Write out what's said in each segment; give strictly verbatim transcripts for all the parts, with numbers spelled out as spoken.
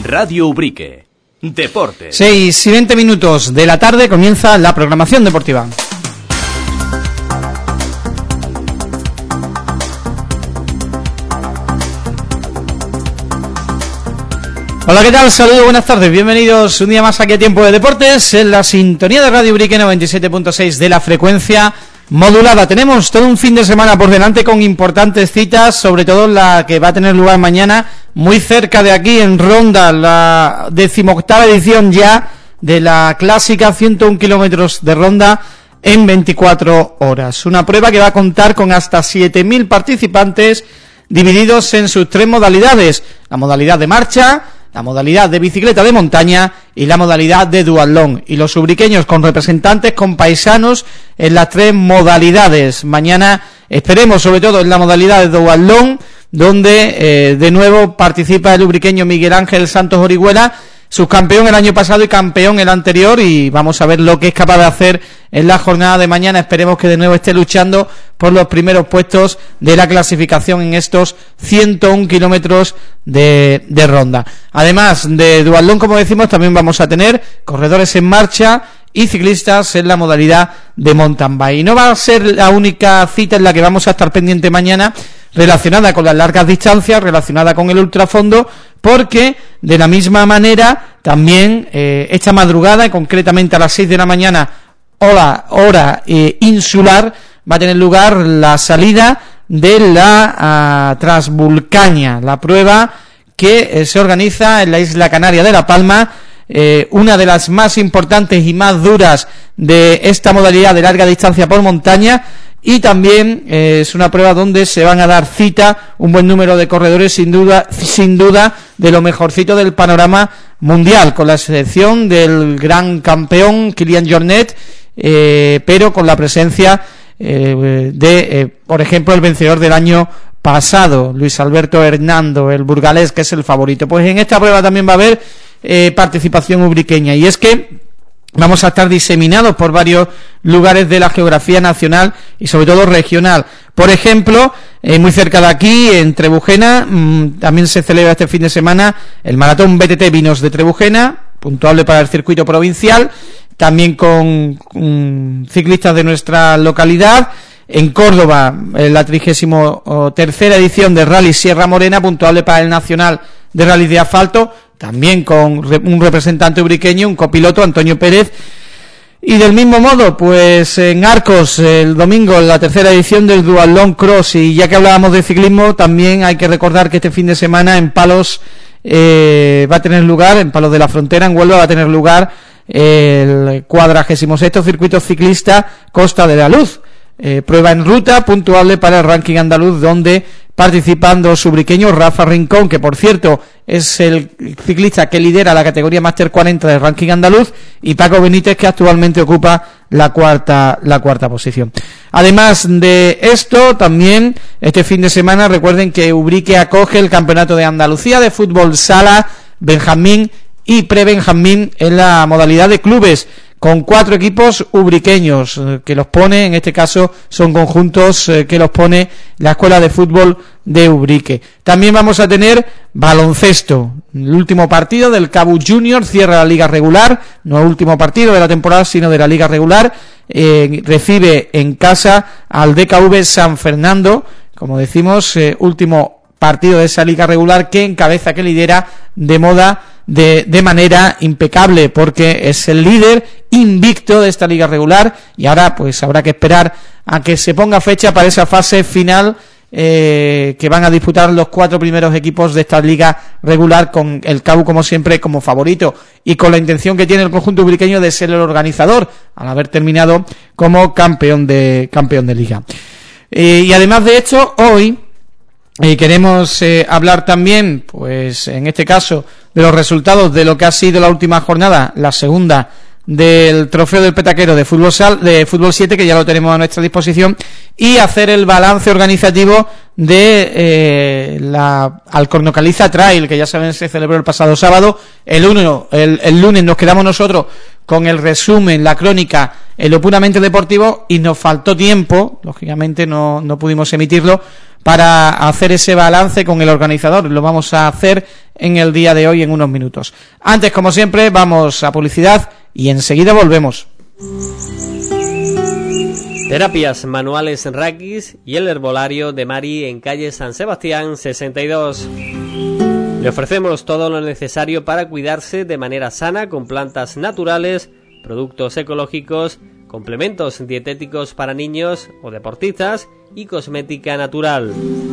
Radio Ubrique. Deporte. seis y veinte minutos de la tarde comienza la programación deportiva. Hola, ¿qué tal? Saludos, buenas tardes, bienvenidos un día más aquí a Tiempo de Deportes en la sintonía de Radio Ubrique noventa y siete punto seis de la frecuencia modulada. Tenemos todo un fin de semana por delante con importantes citas, sobre todo la que va a tener lugar mañana muy cerca de aquí en Ronda, la decimoctava edición ya de la clásica ciento uno kilómetros de Ronda en veinticuatro horas. Una prueba que va a contar con hasta siete mil participantes divididos en sus tres modalidades: la modalidad de marcha, la modalidad de bicicleta de montaña y la modalidad de duatlón, y los ubriqueños con representantes, con paisanos en las tres modalidades. Mañana esperemos sobre todo en la modalidad de duatlón, donde eh, de nuevo participa el ubriqueño Miguel Ángel Santos Orihuela, subcampeón el año pasado y campeón el anterior, y vamos a ver lo que es capaz de hacer en la jornada de mañana. Esperemos que de nuevo esté luchando por los primeros puestos de la clasificación en estos ciento uno kilómetros de, de Ronda. Además de duatlón, como decimos, también vamos a tener corredores en marcha y ciclistas en la modalidad de mountain bike. Y no va a ser la única cita en la que vamos a estar pendiente mañana relacionada con las largas distancias, relacionada con el ultrafondo, porque de la misma manera también eh, esta madrugada, y concretamente a las seis de la mañana, hora, hora eh, insular, va a tener lugar la salida de la uh, Transvulcania, la prueba que eh, se organiza en la isla canaria de La Palma, eh, una de las más importantes y más duras de esta modalidad de larga distancia por montaña. Y también eh, es una prueba donde se van a dar cita un buen número de corredores, sin duda, sin duda de lo mejorcito del panorama mundial, con la excepción del gran campeón Kilian Jornet, eh, pero con la presencia eh, de, eh, por ejemplo, el vencedor del año pasado, Luis Alberto Hernando, el burgalés, que es el favorito. Pues en esta prueba también va a haber eh, participación ubriqueña, y es que vamos a estar diseminados por varios lugares de la geografía nacional y sobre todo regional. Por ejemplo, eh, muy cerca de aquí, en Trebujena, mmm, también se celebra este fin de semana el Maratón B T T Vinos de Trebujena, puntuable para el circuito provincial, también con, con ciclistas de nuestra localidad. En Córdoba, eh, la trigésimo tercera edición de Rally Sierra Morena, puntuable para el Nacional de Rally de Asfalto, también con un representante ubriqueño, un copiloto, Antonio Pérez. Y del mismo modo, pues en Arcos, el domingo, la tercera edición del Duatlón Cross. Y ya que hablábamos de ciclismo, también hay que recordar que este fin de semana en Palos eh, va a tener lugar, en Palos de la Frontera, en Huelva, va a tener lugar el cuadragésimo sexto circuito ciclista Costa de la Luz. Eh, prueba en ruta, puntuable para el ranking andaluz, donde participan dos ubriqueños, Rafa Rincón, que por cierto es el ciclista que lidera la categoría Máster cuarenta del ranking andaluz, y Paco Benítez, que actualmente ocupa la cuarta la cuarta posición. Además de esto, también este fin de semana recuerden que Ubrique acoge el Campeonato de Andalucía de Fútbol Sala, Benjamín y Pre-Benjamín en la modalidad de clubes, con cuatro equipos ubriqueños eh, que los pone, en este caso son conjuntos eh, que los pone la Escuela de Fútbol de Ubrique. También vamos a tener baloncesto, el último partido del Cabu Junior, cierra la liga regular, no el último partido de la temporada, sino de la liga regular, eh, recibe en casa al D K V San Fernando, como decimos, eh, último partido de esa liga regular, que encabeza, que lidera de moda de, de manera impecable, porque es el líder invicto de esta liga regular, y ahora pues habrá que esperar a que se ponga fecha para esa fase final eh, que van a disputar los cuatro primeros equipos de esta liga regular, con el Cabu como siempre como favorito y con la intención que tiene el conjunto ubriqueño de ser el organizador al haber terminado como campeón de campeón de liga. Eh, y además de esto, hoy Y queremos eh, hablar también, pues en este caso, de los resultados de lo que ha sido la última jornada, la segunda del Trofeo del Petaquero de Fútbol Sal, de Fútbol siete, que ya lo tenemos a nuestra disposición, y hacer el balance organizativo de eh, la Alcornocaliza Trail, que ya saben se celebró el pasado sábado. El, uno, el, el lunes nos quedamos nosotros con el resumen, la crónica en lo puramente deportivo, y nos faltó tiempo, lógicamente no, no pudimos emitirlo, para hacer ese balance con el organizador. Lo vamos a hacer en el día de hoy en unos minutos. Antes, como siempre, vamos a publicidad y enseguida volvemos. Terapias manuales Rakis y el herbolario de Mari en calle San Sebastián sesenta y dos. Le ofrecemos todo lo necesario para cuidarse de manera sana con plantas naturales, productos ecológicos, complementos dietéticos para niños o deportistas y cosmética natural.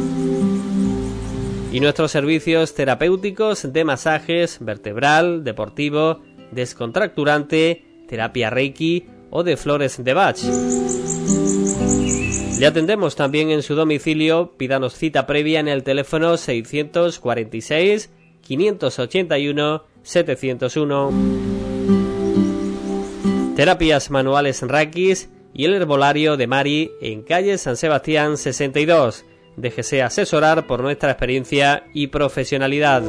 Y nuestros servicios terapéuticos de masajes vertebral, deportivo, descontracturante, terapia Reiki o de flores de Bach. Le atendemos también en su domicilio. Pídanos cita previa en el teléfono seiscientos cuarenta y seis, quinientos ochenta y uno, setecientos uno. Terapias manuales Rakis y el herbolario de Mari en calle San Sebastián sesenta y dos. Déjese asesorar por nuestra experiencia y profesionalidad.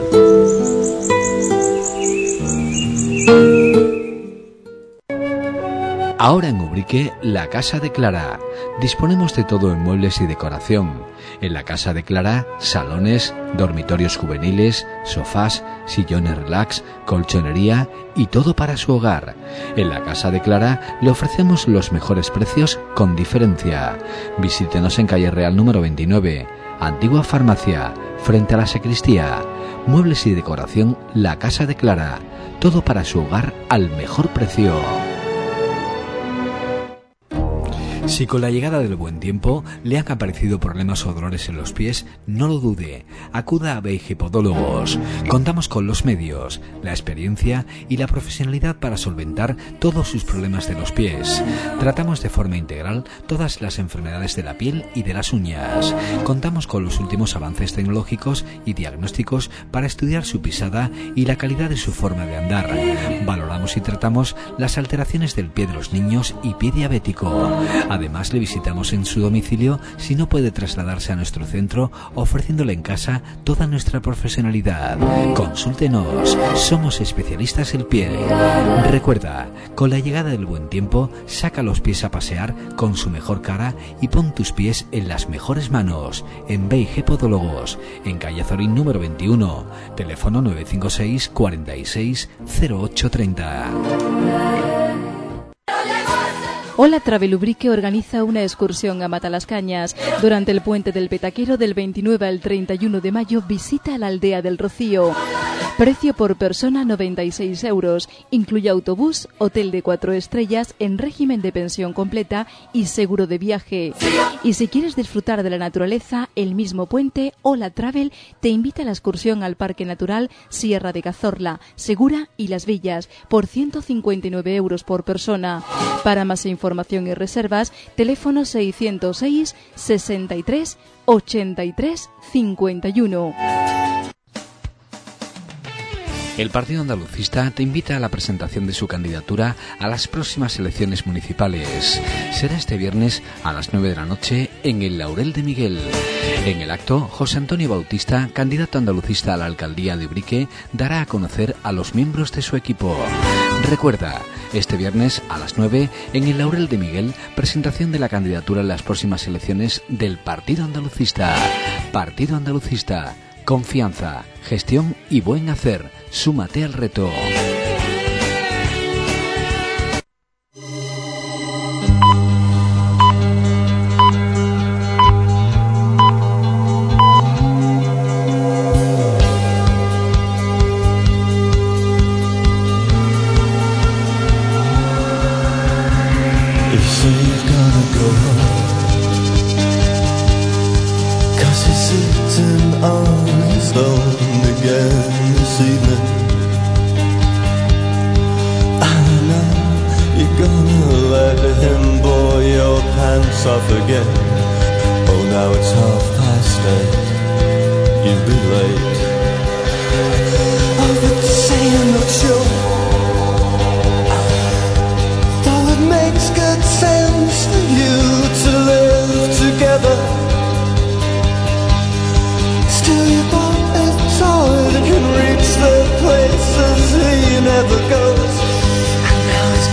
Ahora en Ubrique, la Casa de Clara. Disponemos de todo en muebles y decoración. En la Casa de Clara, salones, dormitorios juveniles, sofás, sillones relax, colchonería y todo para su hogar. En la Casa de Clara le ofrecemos los mejores precios con diferencia. Visítenos en calle Real número veintinueve, antigua farmacia, frente a la sacristía. Muebles y decoración, la Casa de Clara. Todo para su hogar al mejor precio. Si con la llegada del buen tiempo le han aparecido problemas o dolores en los pies, no lo dude, acuda a Beige Podólogos. Contamos con los medios, la experiencia y la profesionalidad para solventar todos sus problemas de los pies. Tratamos de forma integral todas las enfermedades de la piel y de las uñas. Contamos con los últimos avances tecnológicos y diagnósticos para estudiar su pisada y la calidad de su forma de andar. Valoramos y tratamos las alteraciones del pie de los niños y pie diabético. Además, le visitamos en su domicilio si no puede trasladarse a nuestro centro, ofreciéndole en casa toda nuestra profesionalidad. Consúltenos, somos especialistas en pie. Recuerda, con la llegada del buen tiempo, saca los pies a pasear con su mejor cara y pon tus pies en las mejores manos. En Beige Podólogos, en calle Azorín número veintiuno, teléfono nueve cinco seis, cuarenta y seis, cero ocho treinta. Hola Travel Ubrique organiza una excursión a Matalascañas. Durante el puente del Petaquero del veintinueve al treinta y uno de mayo visita la aldea del Rocío. Precio por persona noventa y seis euros. Incluye autobús, hotel de cuatro estrellas en régimen de pensión completa y seguro de viaje. Y si quieres disfrutar de la naturaleza, el mismo puente, Hola Travel te invita a la excursión al Parque Natural Sierra de Cazorla, Segura y Las Villas por ciento cincuenta y nueve euros por persona. Para más información y reservas, teléfono seiscientos seis, sesenta y tres, ochenta y tres, cincuenta y uno. El Partido Andalucista te invita a la presentación de su candidatura a las próximas elecciones municipales. Será este viernes a las nueve de la noche en el Laurel de Miguel. En el acto, José Antonio Bautista, candidato andalucista a la alcaldía de Ubrique, dará a conocer a los miembros de su equipo. Recuerda, este viernes a las nueve en el Laurel de Miguel, presentación de la candidatura en las próximas elecciones del Partido Andalucista. Partido Andalucista. Confianza, gestión y buen hacer. Súmate al reto. Off again. Oh, now it's half past eight. You'll be late. Oh, but saying not sure. Though it makes good sense for you to live together, still you bought a toy that can reach the places he never goes. And now it's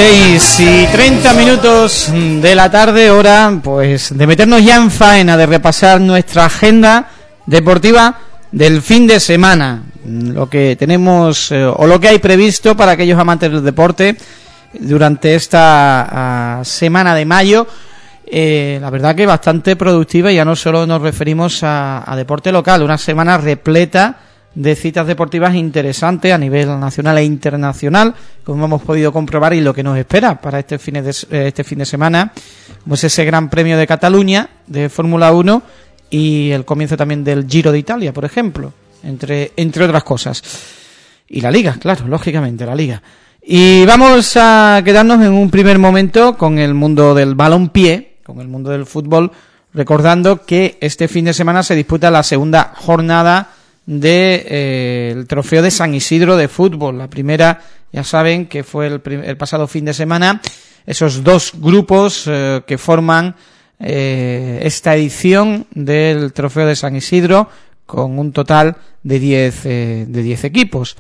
seis y treinta minutos de la tarde, hora pues de meternos ya en faena, de repasar nuestra agenda deportiva del fin de semana, lo que tenemos eh, o lo que hay previsto para aquellos amantes del deporte durante esta uh, semana de mayo. Eh, la verdad que bastante productiva, y ya no solo nos referimos a, a deporte local, una semana repleta de citas deportivas interesantes a nivel nacional e internacional, como hemos podido comprobar, y lo que nos espera para este fin de, este fin de semana, pues ese Gran Premio de Cataluña de Fórmula uno y el comienzo también del Giro de Italia, por ejemplo, entre, entre otras cosas. Y la Liga, claro, lógicamente, la Liga. Y vamos a quedarnos en un primer momento con el mundo del balonpié, con el mundo del fútbol, recordando que este fin de semana se disputa la segunda jornada del de, eh, el Trofeo de San Isidro de fútbol. La primera, ya saben, que fue el, el pasado fin de semana. Esos dos grupos eh, que forman eh, esta edición del Trofeo de San Isidro, con un total de diez eh, de diez equipos.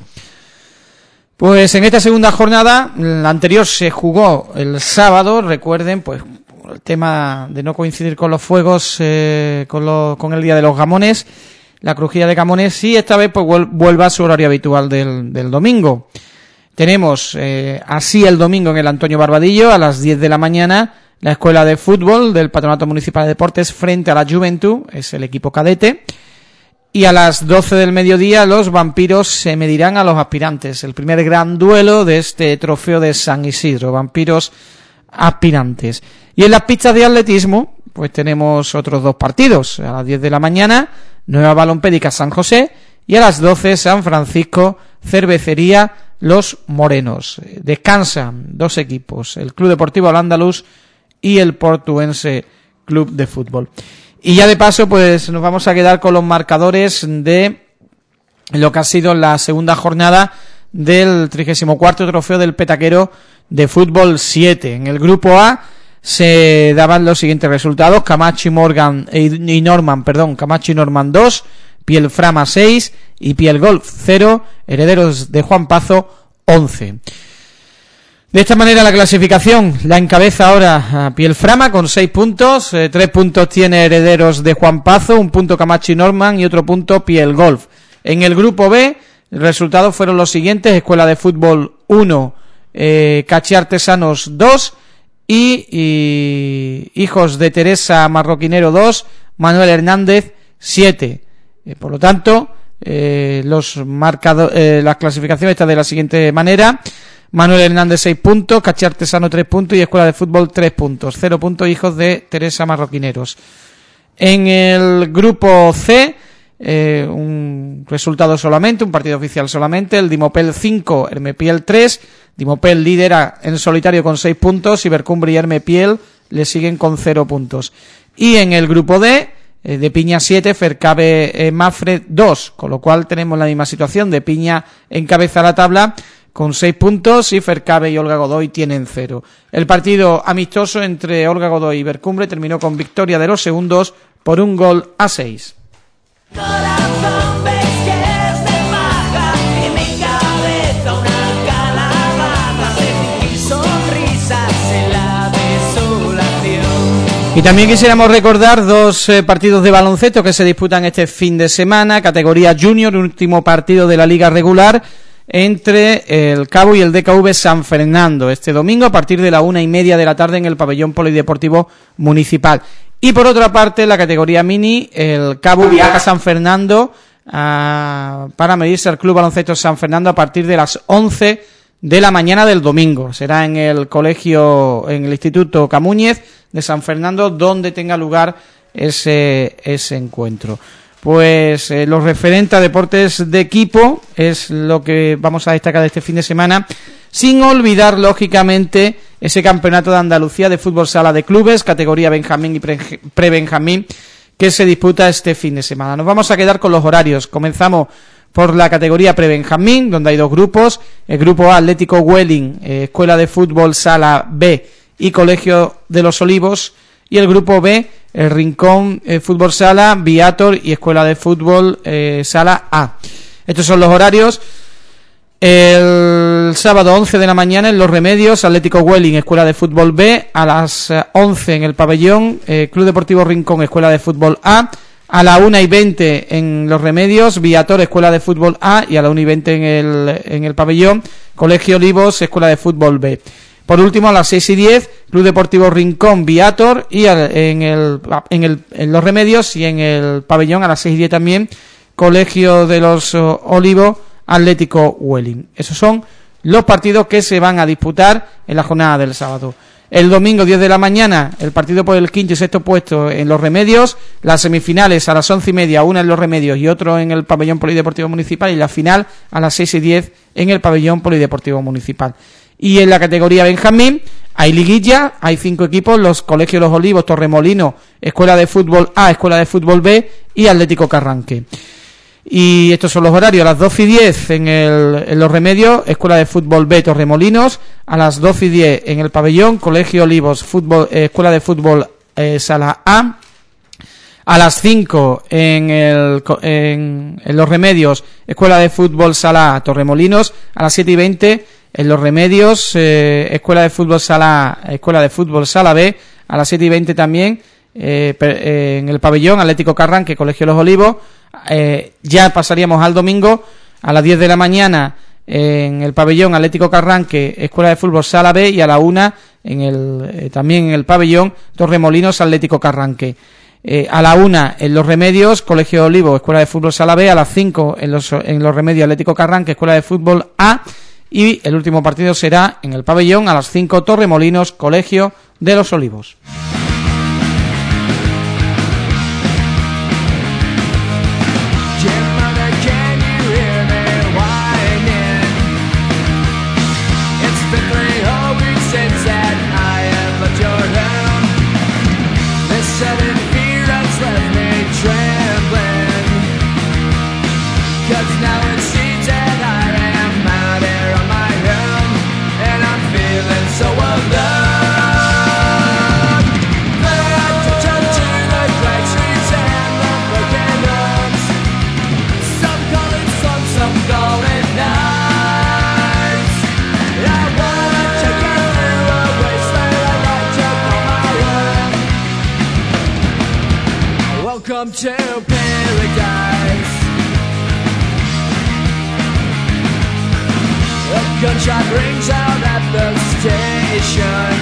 Pues en esta segunda jornada, la anterior se jugó el sábado, recuerden, pues por el tema de no coincidir con los fuegos, eh, con, lo, con el Día de los Gamones, la crujía de Camones, y esta vez pues vuelve a su horario habitual del, del domingo. Tenemos eh, así el domingo en el Antonio Barbadillo a las diez de la mañana la escuela de fútbol del Patronato Municipal de Deportes frente a la Juventud, es el equipo cadete, y a las doce del mediodía los vampiros se medirán a los aspirantes, el primer gran duelo de este Trofeo de San Isidro, vampiros aspirantes. Y en las pistas de atletismo pues tenemos otros dos partidos, a las diez de la mañana Nueva Balompédica San José, y a las doce San Francisco Cervecería Los Morenos. Descansan dos equipos, el Club Deportivo Al-Ándalus y el Portuense Club de Fútbol. Y ya de paso pues nos vamos a quedar con los marcadores de lo que ha sido la segunda jornada del trigésimo cuarto Trofeo del Petaquero de Fútbol siete. En el grupo A se daban los siguientes resultados: Camacho y Morgan y Norman, perdón, Camacho y Norman dos, Pielframa seis y Pielgolf cero, Herederos de Juan Pazo once. De esta manera la clasificación la encabeza ahora a Pielframa con seis puntos, eh, tres puntos tiene Herederos de Juan Pazo, un punto Camacho y Norman y otro punto Pielgolf. En el grupo B los resultados fueron los siguientes: Escuela de Fútbol uno, eh, Cachi Artesanos dos y, y Hijos de Teresa Marroquinero dos, Manuel Hernández siete. Eh, por lo tanto, eh, los marcado, eh, las clasificaciones están de la siguiente manera: Manuel Hernández seis puntos, Cachi Artesano tres puntos y Escuela de Fútbol tres puntos, cero puntos Hijos de Teresa Marroquineros. En el grupo C, eh, un resultado solamente, un partido oficial solamente: el Dimopel cinco, Hermepiel tres. Dimopel lidera en solitario con seis puntos, Ibercumbre y Hermepiel le siguen con cero puntos. Y en el grupo D, eh, de Piña siete, Fercabe eh, Mafre dos, con lo cual tenemos la misma situación: de Piña encabeza la tabla con seis puntos y Fercabe y Olga Godoy tienen cero. El partido amistoso entre Olga Godoy y Ibercumbre terminó con victoria de los segundos por un gol a seis. Corazón ves que es de paja, en mi cabeza una calabaza, de fingir sonrisas en la desolación. Y también quisiéramos recordar dos eh, partidos de baloncesto que se disputan este fin de semana, categoría junior, último partido de la liga regular entre el Cabo y el D K V San Fernando, este domingo a partir de la una y media de la tarde en el pabellón polideportivo municipal. Y por otra parte, la categoría mini, el Cabo viaja a San Fernando a, para medirse al Club Baloncesto San Fernando a partir de las once de la mañana del domingo. Será en el colegio, en el Instituto Camúñez de San Fernando, donde tenga lugar ese, ese encuentro. Pues eh, los referentes a deportes de equipo es lo que vamos a destacar de este fin de semana, sin olvidar lógicamente ese campeonato de Andalucía de fútbol sala de clubes, categoría Benjamín y pre-Benjamín, que se disputa este fin de semana. Nos vamos a quedar con los horarios. Comenzamos por la categoría pre-Benjamín, donde hay dos grupos: el grupo A, Atlético Welling, eh, Escuela de Fútbol Sala B y Colegio de los Olivos, y el grupo B, el Rincón eh, Fútbol Sala, Viator y Escuela de Fútbol eh, Sala A. Estos son los horarios. El sábado once de la mañana en Los Remedios, Atlético Huelin, Escuela de Fútbol B. A las once en el pabellón, eh, Club Deportivo Rincón, Escuela de Fútbol A. A la una y veinte en Los Remedios, Viator, Escuela de Fútbol A. Y a la una y veinte en el, en el pabellón, Colegio Olivos, Escuela de Fútbol B. Por último, a las seis y diez, Club Deportivo Rincón, Viator. Y al, en, el, en, el, en Los Remedios y en el pabellón a las seis y diez también, Colegio de los Olivos, Atlético Huelin. Esos son los partidos que se van a disputar en la jornada del sábado. El domingo diez de la mañana, el partido por el quinto y sexto puesto en Los Remedios, las semifinales a las once y media, una en Los Remedios y otro en el pabellón polideportivo municipal, y la final a las seis y diez en el pabellón polideportivo municipal. Y en la categoría Benjamín hay liguilla, hay cinco equipos: los Colegios Los Olivos, Torremolinos, Escuela de Fútbol A, Escuela de Fútbol B y Atlético Carranque. Y estos son los horarios: a las doce y diez en, el, en Los Remedios, Escuela de Fútbol B, Torremolinos; a las doce y diez en el pabellón, Colegio Olivos, fútbol, eh, Escuela de Fútbol eh, Sala A; a las cinco en, el, en, en Los Remedios, Escuela de Fútbol Sala A, Torremolinos; a las siete y veinte en Los Remedios, eh, Escuela de Fútbol Sala A, Escuela de Fútbol Sala B; a las siete y veinte también eh, eh, en el pabellón, Atlético Carranque, Colegio Los Olivos. Eh, ya pasaríamos al domingo a las diez de la mañana en el pabellón Atlético Carranque, Escuela de Fútbol Sala B, y a la una en el, eh, también en el pabellón Torremolinos, Atlético Carranque. Eh, a la una en Los Remedios, Colegio Olivo, Escuela de Fútbol Sala B; a las cinco en los, en los Remedios, Atlético Carranque, Escuela de Fútbol A; y el último partido será en el pabellón a las cinco, Torremolinos, Colegio de los Olivos. Welcome to paradise. A gunshot rings out at the station.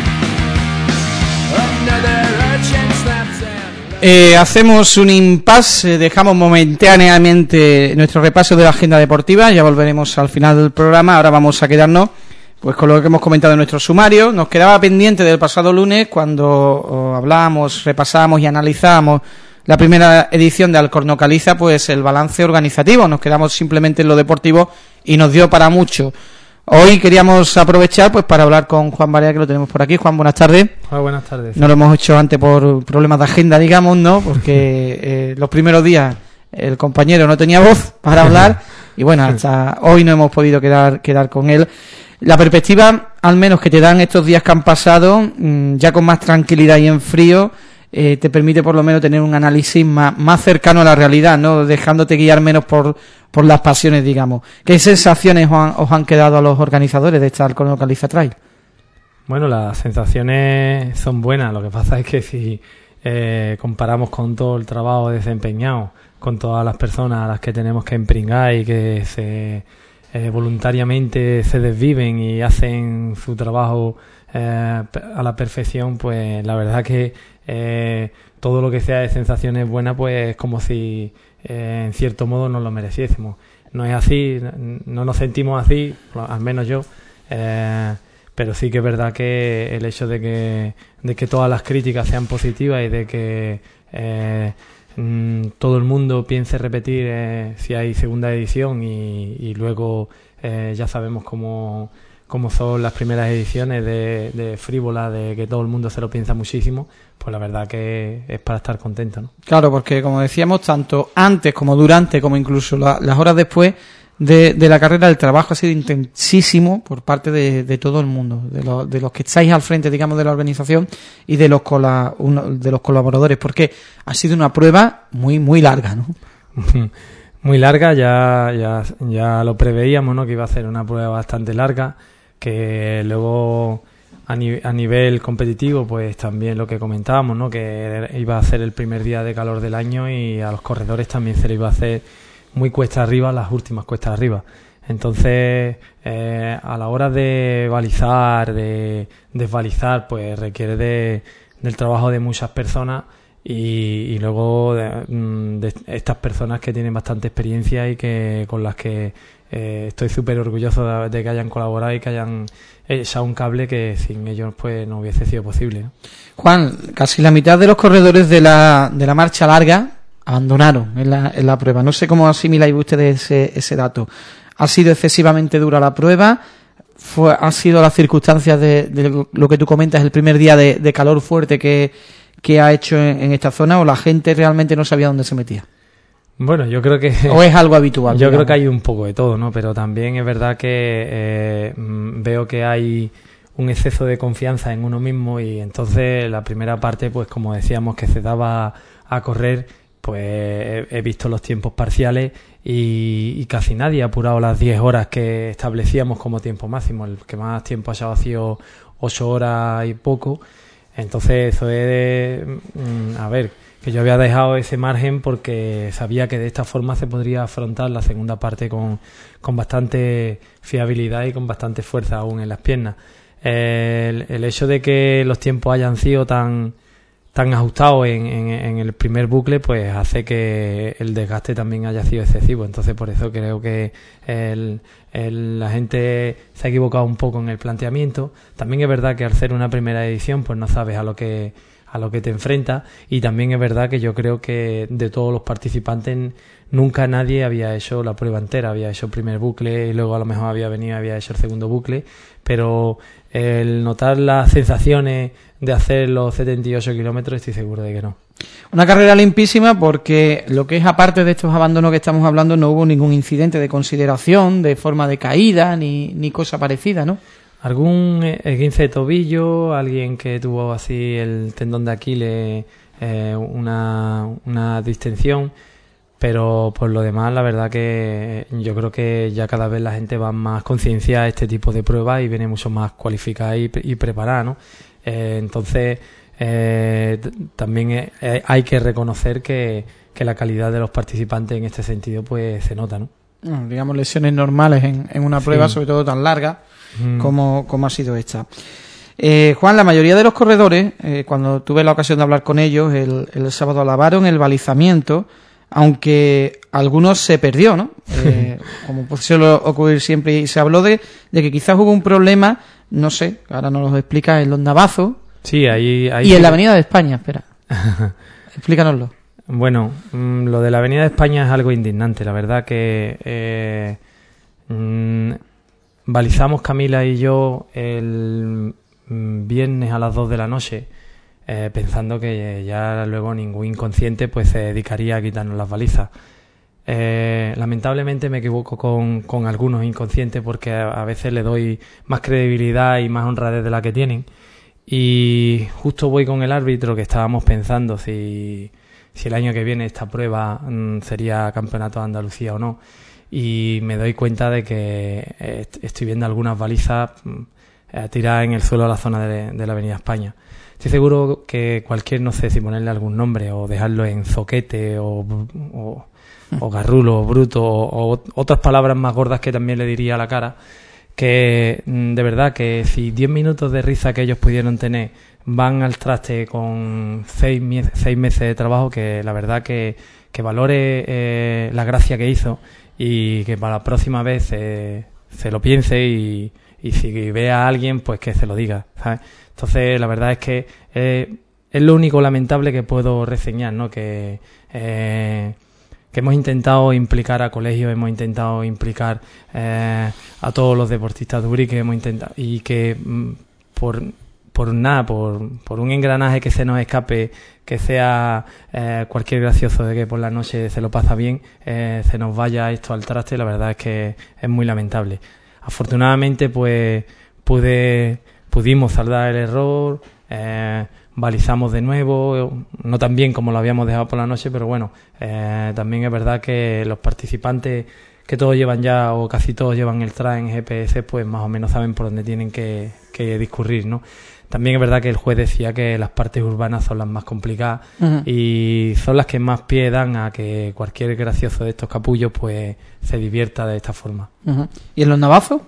Another urchin snaps and... Eh, hacemos un impasse, dejamos momentáneamente nuestro repaso de la agenda deportiva, ya volveremos al final del programa. Ahora vamos a quedarnos pues con lo que hemos comentado en nuestro sumario. Nos quedaba pendiente del pasado lunes, cuando oh, hablábamos, repasábamos y analizábamos la primera edición de Alcorno Caliza, pues el balance organizativo. Nos quedamos simplemente en lo deportivo y nos dio para mucho. Hoy queríamos aprovechar pues para hablar con Juan Barea, que lo tenemos por aquí. Juan, buenas tardes. Hola, buenas tardes. No lo hemos hecho antes por problemas de agenda, digamos, ¿no? Porque eh, los primeros días el compañero no tenía voz para hablar y bueno, hasta hoy no hemos podido quedar, quedar con él. La perspectiva, al menos que te dan estos días que han pasado, ya con más tranquilidad y en frío, eh, te permite por lo menos tener un análisis más, más cercano a la realidad, ¿no? Dejándote guiar menos por, por las pasiones, digamos. ¿Qué sensaciones os han, os han quedado a los organizadores de esta Alcorno Caliza Trail? Bueno, las sensaciones son buenas. Lo que pasa es que si eh, comparamos con todo el trabajo desempeñado, con todas las personas a las que tenemos que empringar y que se eh, voluntariamente se desviven y hacen su trabajo eh, a la perfección, pues la verdad que eh, todo lo que sea de sensaciones buenas, pues es como si eh, en cierto modo nos lo mereciésemos. No es así, no nos sentimos así, al menos yo, eh, pero sí que es verdad que el hecho de que, de que todas las críticas sean positivas y de que eh, mm, todo el mundo piense repetir eh, si hay segunda edición y, y luego eh, ya sabemos cómo, cómo son las primeras ediciones de, de Frívola, de que todo el mundo se lo piensa muchísimo, pues la verdad que es para estar contento, ¿no? Claro, porque como decíamos, tanto antes como durante, como incluso la, las horas después de, de la carrera, el trabajo ha sido intensísimo por parte de, de todo el mundo, de, lo, de los que estáis al frente, digamos, de la organización y de los, cola, uno, de los colaboradores, porque ha sido una prueba muy, muy larga, ¿no? Muy larga, ya, ya, ya lo preveíamos, ¿no? Que iba a ser una prueba bastante larga, que luego a, ni- a nivel competitivo, pues también lo que comentábamos, ¿no? Que iba a ser el primer día de calor del año y a los corredores también se les iba a hacer muy cuesta arriba, las últimas cuestas arriba. Entonces, eh, a la hora de balizar, de desbalizar, pues requiere de, del trabajo de muchas personas y, y luego de, de estas personas que tienen bastante experiencia y que con las que eh, estoy súper orgulloso de, de que hayan colaborado y que hayan echado un cable que sin ellos pues no hubiese sido posible, ¿no? Juan, casi la mitad de los corredores de la, de la marcha larga abandonaron en la, en la prueba. No sé cómo asimiláis ustedes ese, ese dato. ¿Ha sido excesivamente dura la prueba? Fue, ¿Han sido las circunstancias de, de lo que tú comentas, el primer día de, de calor fuerte que, que ha hecho en, en esta zona, o la gente realmente no sabía dónde se metía? Bueno, yo creo que... ¿O es algo habitual? Yo digamos? creo que hay un poco de todo, ¿no? Pero también es verdad que eh, mm, veo que hay un exceso de confianza en uno mismo y entonces la primera parte, pues como decíamos, que se daba a correr, pues he, he visto los tiempos parciales y, y casi nadie ha apurado las diez horas que establecíamos como tiempo máximo. El que más tiempo ha sido ocho horas y poco. Entonces eso es de... mm, a ver... que yo había dejado ese margen porque sabía que de esta forma se podría afrontar la segunda parte con, con bastante fiabilidad y con bastante fuerza aún en las piernas. El, el hecho de que los tiempos hayan sido tan tan ajustados en, en, en el primer bucle, pues hace que el desgaste también haya sido excesivo. Entonces por eso creo que el, el, la gente se ha equivocado un poco en el planteamiento. También es verdad que al ser una primera edición pues no sabes a lo que a lo que te enfrentas, y también es verdad que yo creo que de todos los participantes nunca nadie había hecho la prueba entera, había hecho el primer bucle y luego a lo mejor había venido y había hecho el segundo bucle, pero el notar las sensaciones de hacer los setenta y ocho kilómetros estoy seguro de que no. Una carrera limpísima porque lo que es aparte de estos abandonos que estamos hablando, no hubo ningún incidente de consideración, de forma de caída ni, ni cosa parecida, ¿no? Algún esguince de tobillo, alguien que tuvo así el tendón de Aquiles, eh, una, una distensión, pero por lo demás la verdad que yo creo que ya cada vez la gente va más conciencia a este tipo de pruebas y viene mucho más cualificada y, y preparada, ¿no? Eh, entonces eh, también eh, hay que reconocer que, que la calidad de los participantes en este sentido pues se nota, ¿no? No, digamos lesiones normales en, en una prueba, sí, sobre todo tan larga mm. como, como ha sido esta. Eh, Juan, la mayoría de los corredores, eh, cuando tuve la ocasión de hablar con ellos el, el sábado, alabaron el balizamiento, aunque algunos se perdió, ¿no? Eh, como suele ocurrir siempre, y se habló de, de que quizás hubo un problema, no sé, ahora nos lo explica, en los Navazos. Sí, ahí, ahí y en sí. la Avenida de España, espera. Explícanoslo. Bueno, mmm, lo de la Avenida de España es algo indignante, la verdad que eh, mmm, balizamos Camila y yo el mmm, viernes a las dos de la noche, eh, pensando que ya luego ningún inconsciente pues se dedicaría a quitarnos las balizas. Eh, lamentablemente me equivoco con, con algunos inconscientes porque a, a veces le doy más credibilidad y más honradez de la que tienen, y justo voy con el árbitro que estábamos pensando si... si el año que viene esta prueba mmm, sería Campeonato de Andalucía o no, y me doy cuenta de que eh, estoy viendo algunas balizas eh, tiradas en el suelo a la zona de, de la Avenida España. Estoy seguro que cualquier, no sé si ponerle algún nombre o dejarlo en zoquete o, o, o garrulo o bruto o, o otras palabras más gordas que también le diría a la cara, que de verdad que si diez minutos de risa que ellos pudieron tener van al traste con seis, seis meses de trabajo, que la verdad que, que valore eh, la gracia que hizo y que para la próxima vez eh, se lo piense y, y si ve a alguien pues que se lo diga, ¿sabes? Entonces la verdad es que eh, es lo único lamentable que puedo reseñar, ¿no? Que, eh, que hemos intentado implicar a colegios, hemos intentado implicar eh, a todos los deportistas de Ubrique, hemos intentado, y que mm, por... por nada, por, por un engranaje que se nos escape, que sea eh, cualquier gracioso de que por la noche se lo pasa bien, eh, se nos vaya esto al traste, la verdad es que es muy lamentable. Afortunadamente, pues pude pudimos saldar el error, eh, balizamos de nuevo, no tan bien como lo habíamos dejado por la noche, pero bueno, eh, también es verdad que los participantes, que todos llevan ya, o casi todos llevan el traje en G P S, pues más o menos saben por dónde tienen que, que discurrir, ¿no? También es verdad que el juez decía que las partes urbanas son las más complicadas uh-huh. y son las que más pie dan a que cualquier gracioso de estos capullos pues se divierta de esta forma. Uh-huh. ¿Y en los navazos?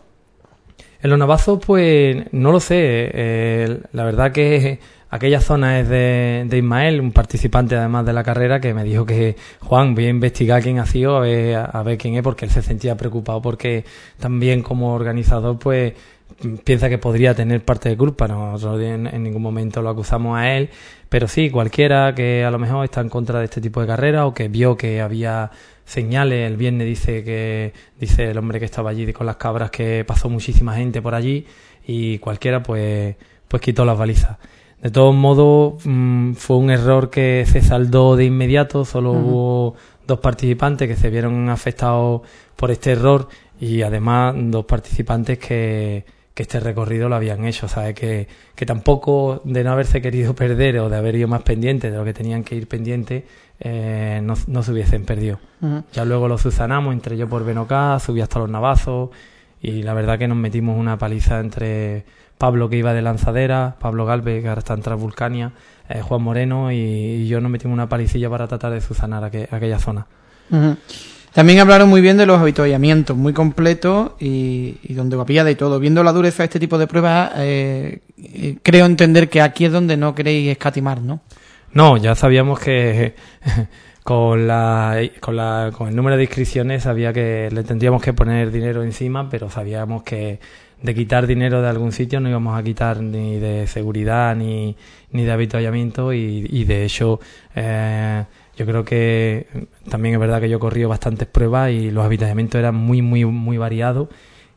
En los navazos pues no lo sé, eh, la verdad que aquella zona es de, de Ismael, un participante además de la carrera, que me dijo que Juan, voy a investigar quién ha sido, a ver, a ver quién es, porque él se sentía preocupado porque también como organizador pues piensa que podría tener parte de culpa. Nosotros en, en ningún momento lo acusamos a él, pero sí, cualquiera que a lo mejor está en contra de este tipo de carrera o que vio que había señales, el viernes dice que dice el hombre que estaba allí con las cabras que pasó muchísima gente por allí y cualquiera pues pues quitó las balizas. De todos modos, mmm, fue un error que se saldó de inmediato, solo uh-huh. hubo dos participantes que se vieron afectados por este error y además dos participantes que que este recorrido lo habían hecho, ¿sabes? Que, que tampoco de no haberse querido perder o de haber ido más pendientes de lo que tenían que ir pendientes, eh, no, no se hubiesen perdido. Uh-huh. Ya luego lo subsanamos, entré yo por Benocá, subí hasta los Navazos y la verdad que nos metimos una paliza entre Pablo, que iba de lanzadera, Pablo Galvez, que ahora está en Transvulcania, eh, Juan Moreno y, y yo nos metimos una palicilla para tratar de subsanar aqu- aquella zona. Uh-huh. También hablaron muy bien de los avituallamientos, muy completos y, y donde había de todo. Viendo la dureza de este tipo de pruebas, eh, eh, creo entender que aquí es donde no queréis escatimar, ¿no? No, ya sabíamos que con la, con la con el número de inscripciones sabía que le tendríamos que poner dinero encima, pero sabíamos que de quitar dinero de algún sitio no íbamos a quitar ni de seguridad ni, ni de avituallamiento y, y de hecho... Eh, Yo creo que también es verdad que yo he corrido bastantes pruebas y los avituallamientos eran muy, muy, muy variados.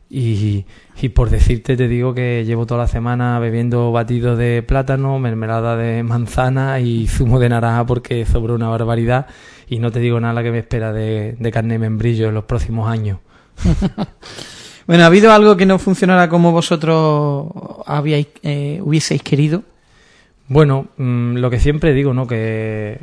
Y, y por decirte, te digo que llevo toda la semana bebiendo batidos de plátano, mermelada de manzana y zumo de naranja porque sobró una barbaridad. Y no te digo nada que me espera de, de carne de membrillo en los próximos años. Bueno, ¿ha habido algo que no funcionara como vosotros habíais, eh, hubieseis querido? Bueno, mmm, lo que siempre digo, ¿no? Que,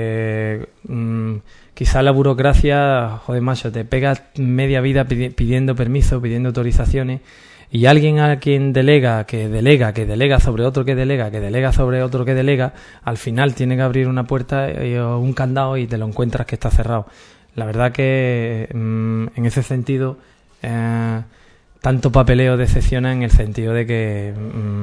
que mmm, quizá la burocracia, joder, macho, te pegas media vida pidi- pidiendo permiso, pidiendo autorizaciones, y alguien a quien delega, que delega, que delega sobre otro que delega, que delega sobre otro que delega, al final tiene que abrir una puerta o un candado y te lo encuentras que está cerrado. La verdad que mmm, en ese sentido... Eh, tanto papeleo decepciona en el sentido de que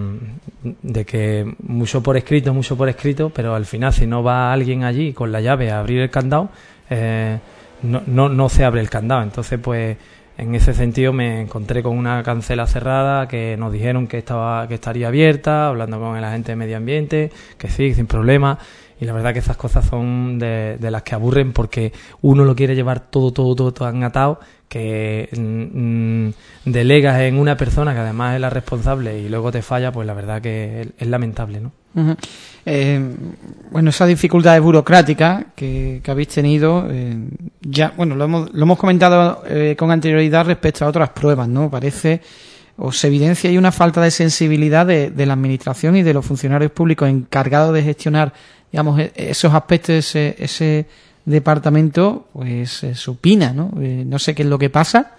mmm, de que mucho por escrito, mucho por escrito, pero al final si no va alguien allí con la llave a abrir el candado, eh, no, no, no se abre el candado. Entonces, pues en ese sentido me encontré con una cancela cerrada que nos dijeron que estaba que estaría abierta, hablando con el agente de medio ambiente, que sí, sin problema. Y la verdad que esas cosas son de, de las que aburren porque uno lo quiere llevar todo, todo, todo tan atado que mm, delegas en una persona que además es la responsable y luego te falla, pues la verdad que es, es lamentable, ¿no? Uh-huh. Eh, bueno, esas dificultades burocráticas que, que habéis tenido, eh, ya, bueno, lo hemos, lo hemos comentado eh, con anterioridad respecto a otras pruebas, ¿no? Parece, o se evidencia ahí una falta de sensibilidad de, de la administración y de los funcionarios públicos encargados de gestionar, digamos, esos aspectos, ese, ese departamento, pues eh, supina, ¿no? Eh, no sé qué es lo que pasa,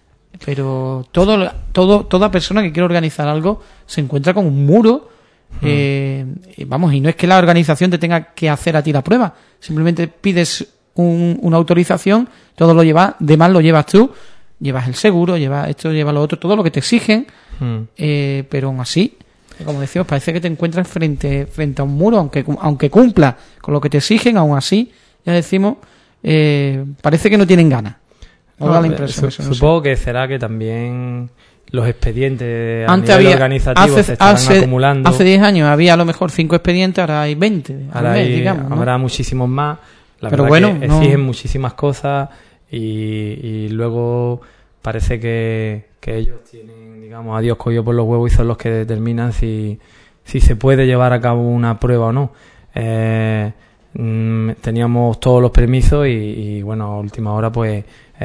pero todo, todo, toda persona que quiere organizar algo se encuentra con un muro. Eh, vamos, y no es que la organización te tenga que hacer a ti la prueba, simplemente pides un, una autorización, todo lo llevas, demás lo llevas tú, llevas el seguro, llevas esto, llevas lo otro, todo lo que te exigen, mm. eh, pero aún así, como decíamos, parece que te encuentras frente, frente a un muro, aunque, aunque cumpla con lo que te exigen, aún así, ya decimos, eh, parece que no tienen ganas. No, da la impresión, su, eso, no supongo sé. que será que también los expedientes a Antes nivel había, organizativo hace, se estarán hace, acumulando. Hace diez años había a lo mejor cinco expedientes, ahora hay veinte. Ahora mes, hay, digamos, ¿no? habrá muchísimos más. La Pero verdad bueno, que no... exigen muchísimas cosas y, y luego parece que, que ellos tienen, digamos, a Dios cogido por los huevos y son los que determinan si, si se puede llevar a cabo una prueba o no. Eh, te teníamos todos los permisos y, y bueno, a última hora pues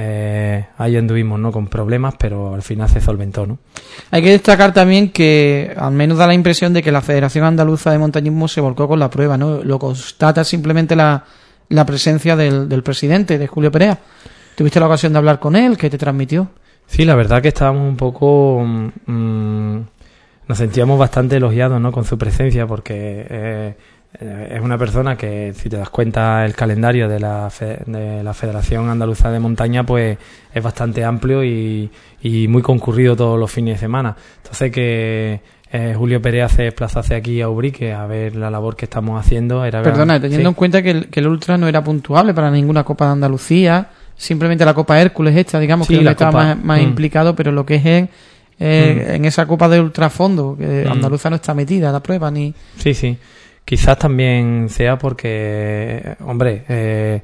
eh, ahí anduvimos, ¿no? Con problemas, pero al final se solventó, ¿no? Hay que destacar también que al menos da la impresión de que la Federación Andaluza de Montañismo se volcó con la prueba, ¿no? Lo constata simplemente la, la presencia del, del presidente, de Julio Perea. ¿Tuviste la ocasión de hablar con él? ¿Qué te transmitió? Sí, la verdad que estábamos un poco... Mmm, nos sentíamos bastante elogiados, ¿no? Con su presencia, porque eh, es una persona que, si te das cuenta, el calendario de la, fe, de la Federación Andaluza de Montaña pues es bastante amplio y, y muy concurrido todos los fines de semana. Entonces que eh, Julio Perea se desplazase aquí a Ubrique a ver la labor que estamos haciendo. Era Perdona, teniendo sí. en cuenta que el, que el Ultra no era puntuable para ninguna Copa de Andalucía, simplemente la Copa Hércules esta, digamos, sí, que la estaba Copa, más, más mm. implicado, pero lo que es en, eh, mm. en esa Copa de Ultrafondo, que mm. Andaluza no está metida la prueba ni... Sí, sí. Quizás también sea porque, hombre, eh,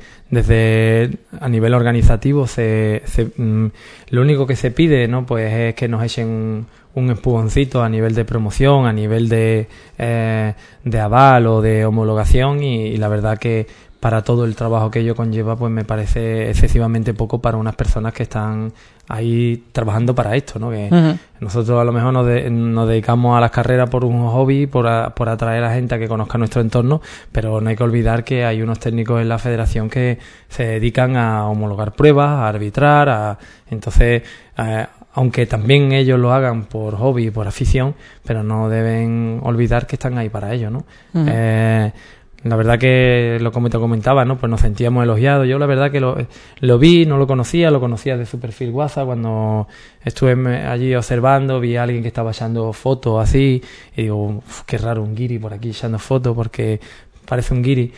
desde a nivel organizativo se, se mm, lo único que se pide, ¿no? Pues es que nos echen un, un empujoncito a nivel de promoción, a nivel de eh, de aval o de homologación y, y la verdad que para todo el trabajo que ello conlleva, pues me parece excesivamente poco para unas personas que están ahí trabajando para esto, ¿no? Que uh-huh. nosotros a lo mejor nos, de, nos dedicamos a las carreras por un hobby, por, a, por atraer a gente a que conozca nuestro entorno, pero no hay que olvidar que hay unos técnicos en la federación que se dedican a homologar pruebas, a arbitrar, a entonces... Eh, aunque también ellos lo hagan por hobby y por afición, pero no deben olvidar que están ahí para ello, ¿no? Uh-huh. Eh, la verdad que lo como te comentaba, ¿no? Pues nos sentíamos elogiados. Yo la verdad que lo, lo vi, no lo conocía, lo conocía de su perfil WhatsApp cuando estuve allí observando, vi a alguien que estaba echando fotos así y digo, uf, qué raro un guiri por aquí echando fotos porque parece un guiri.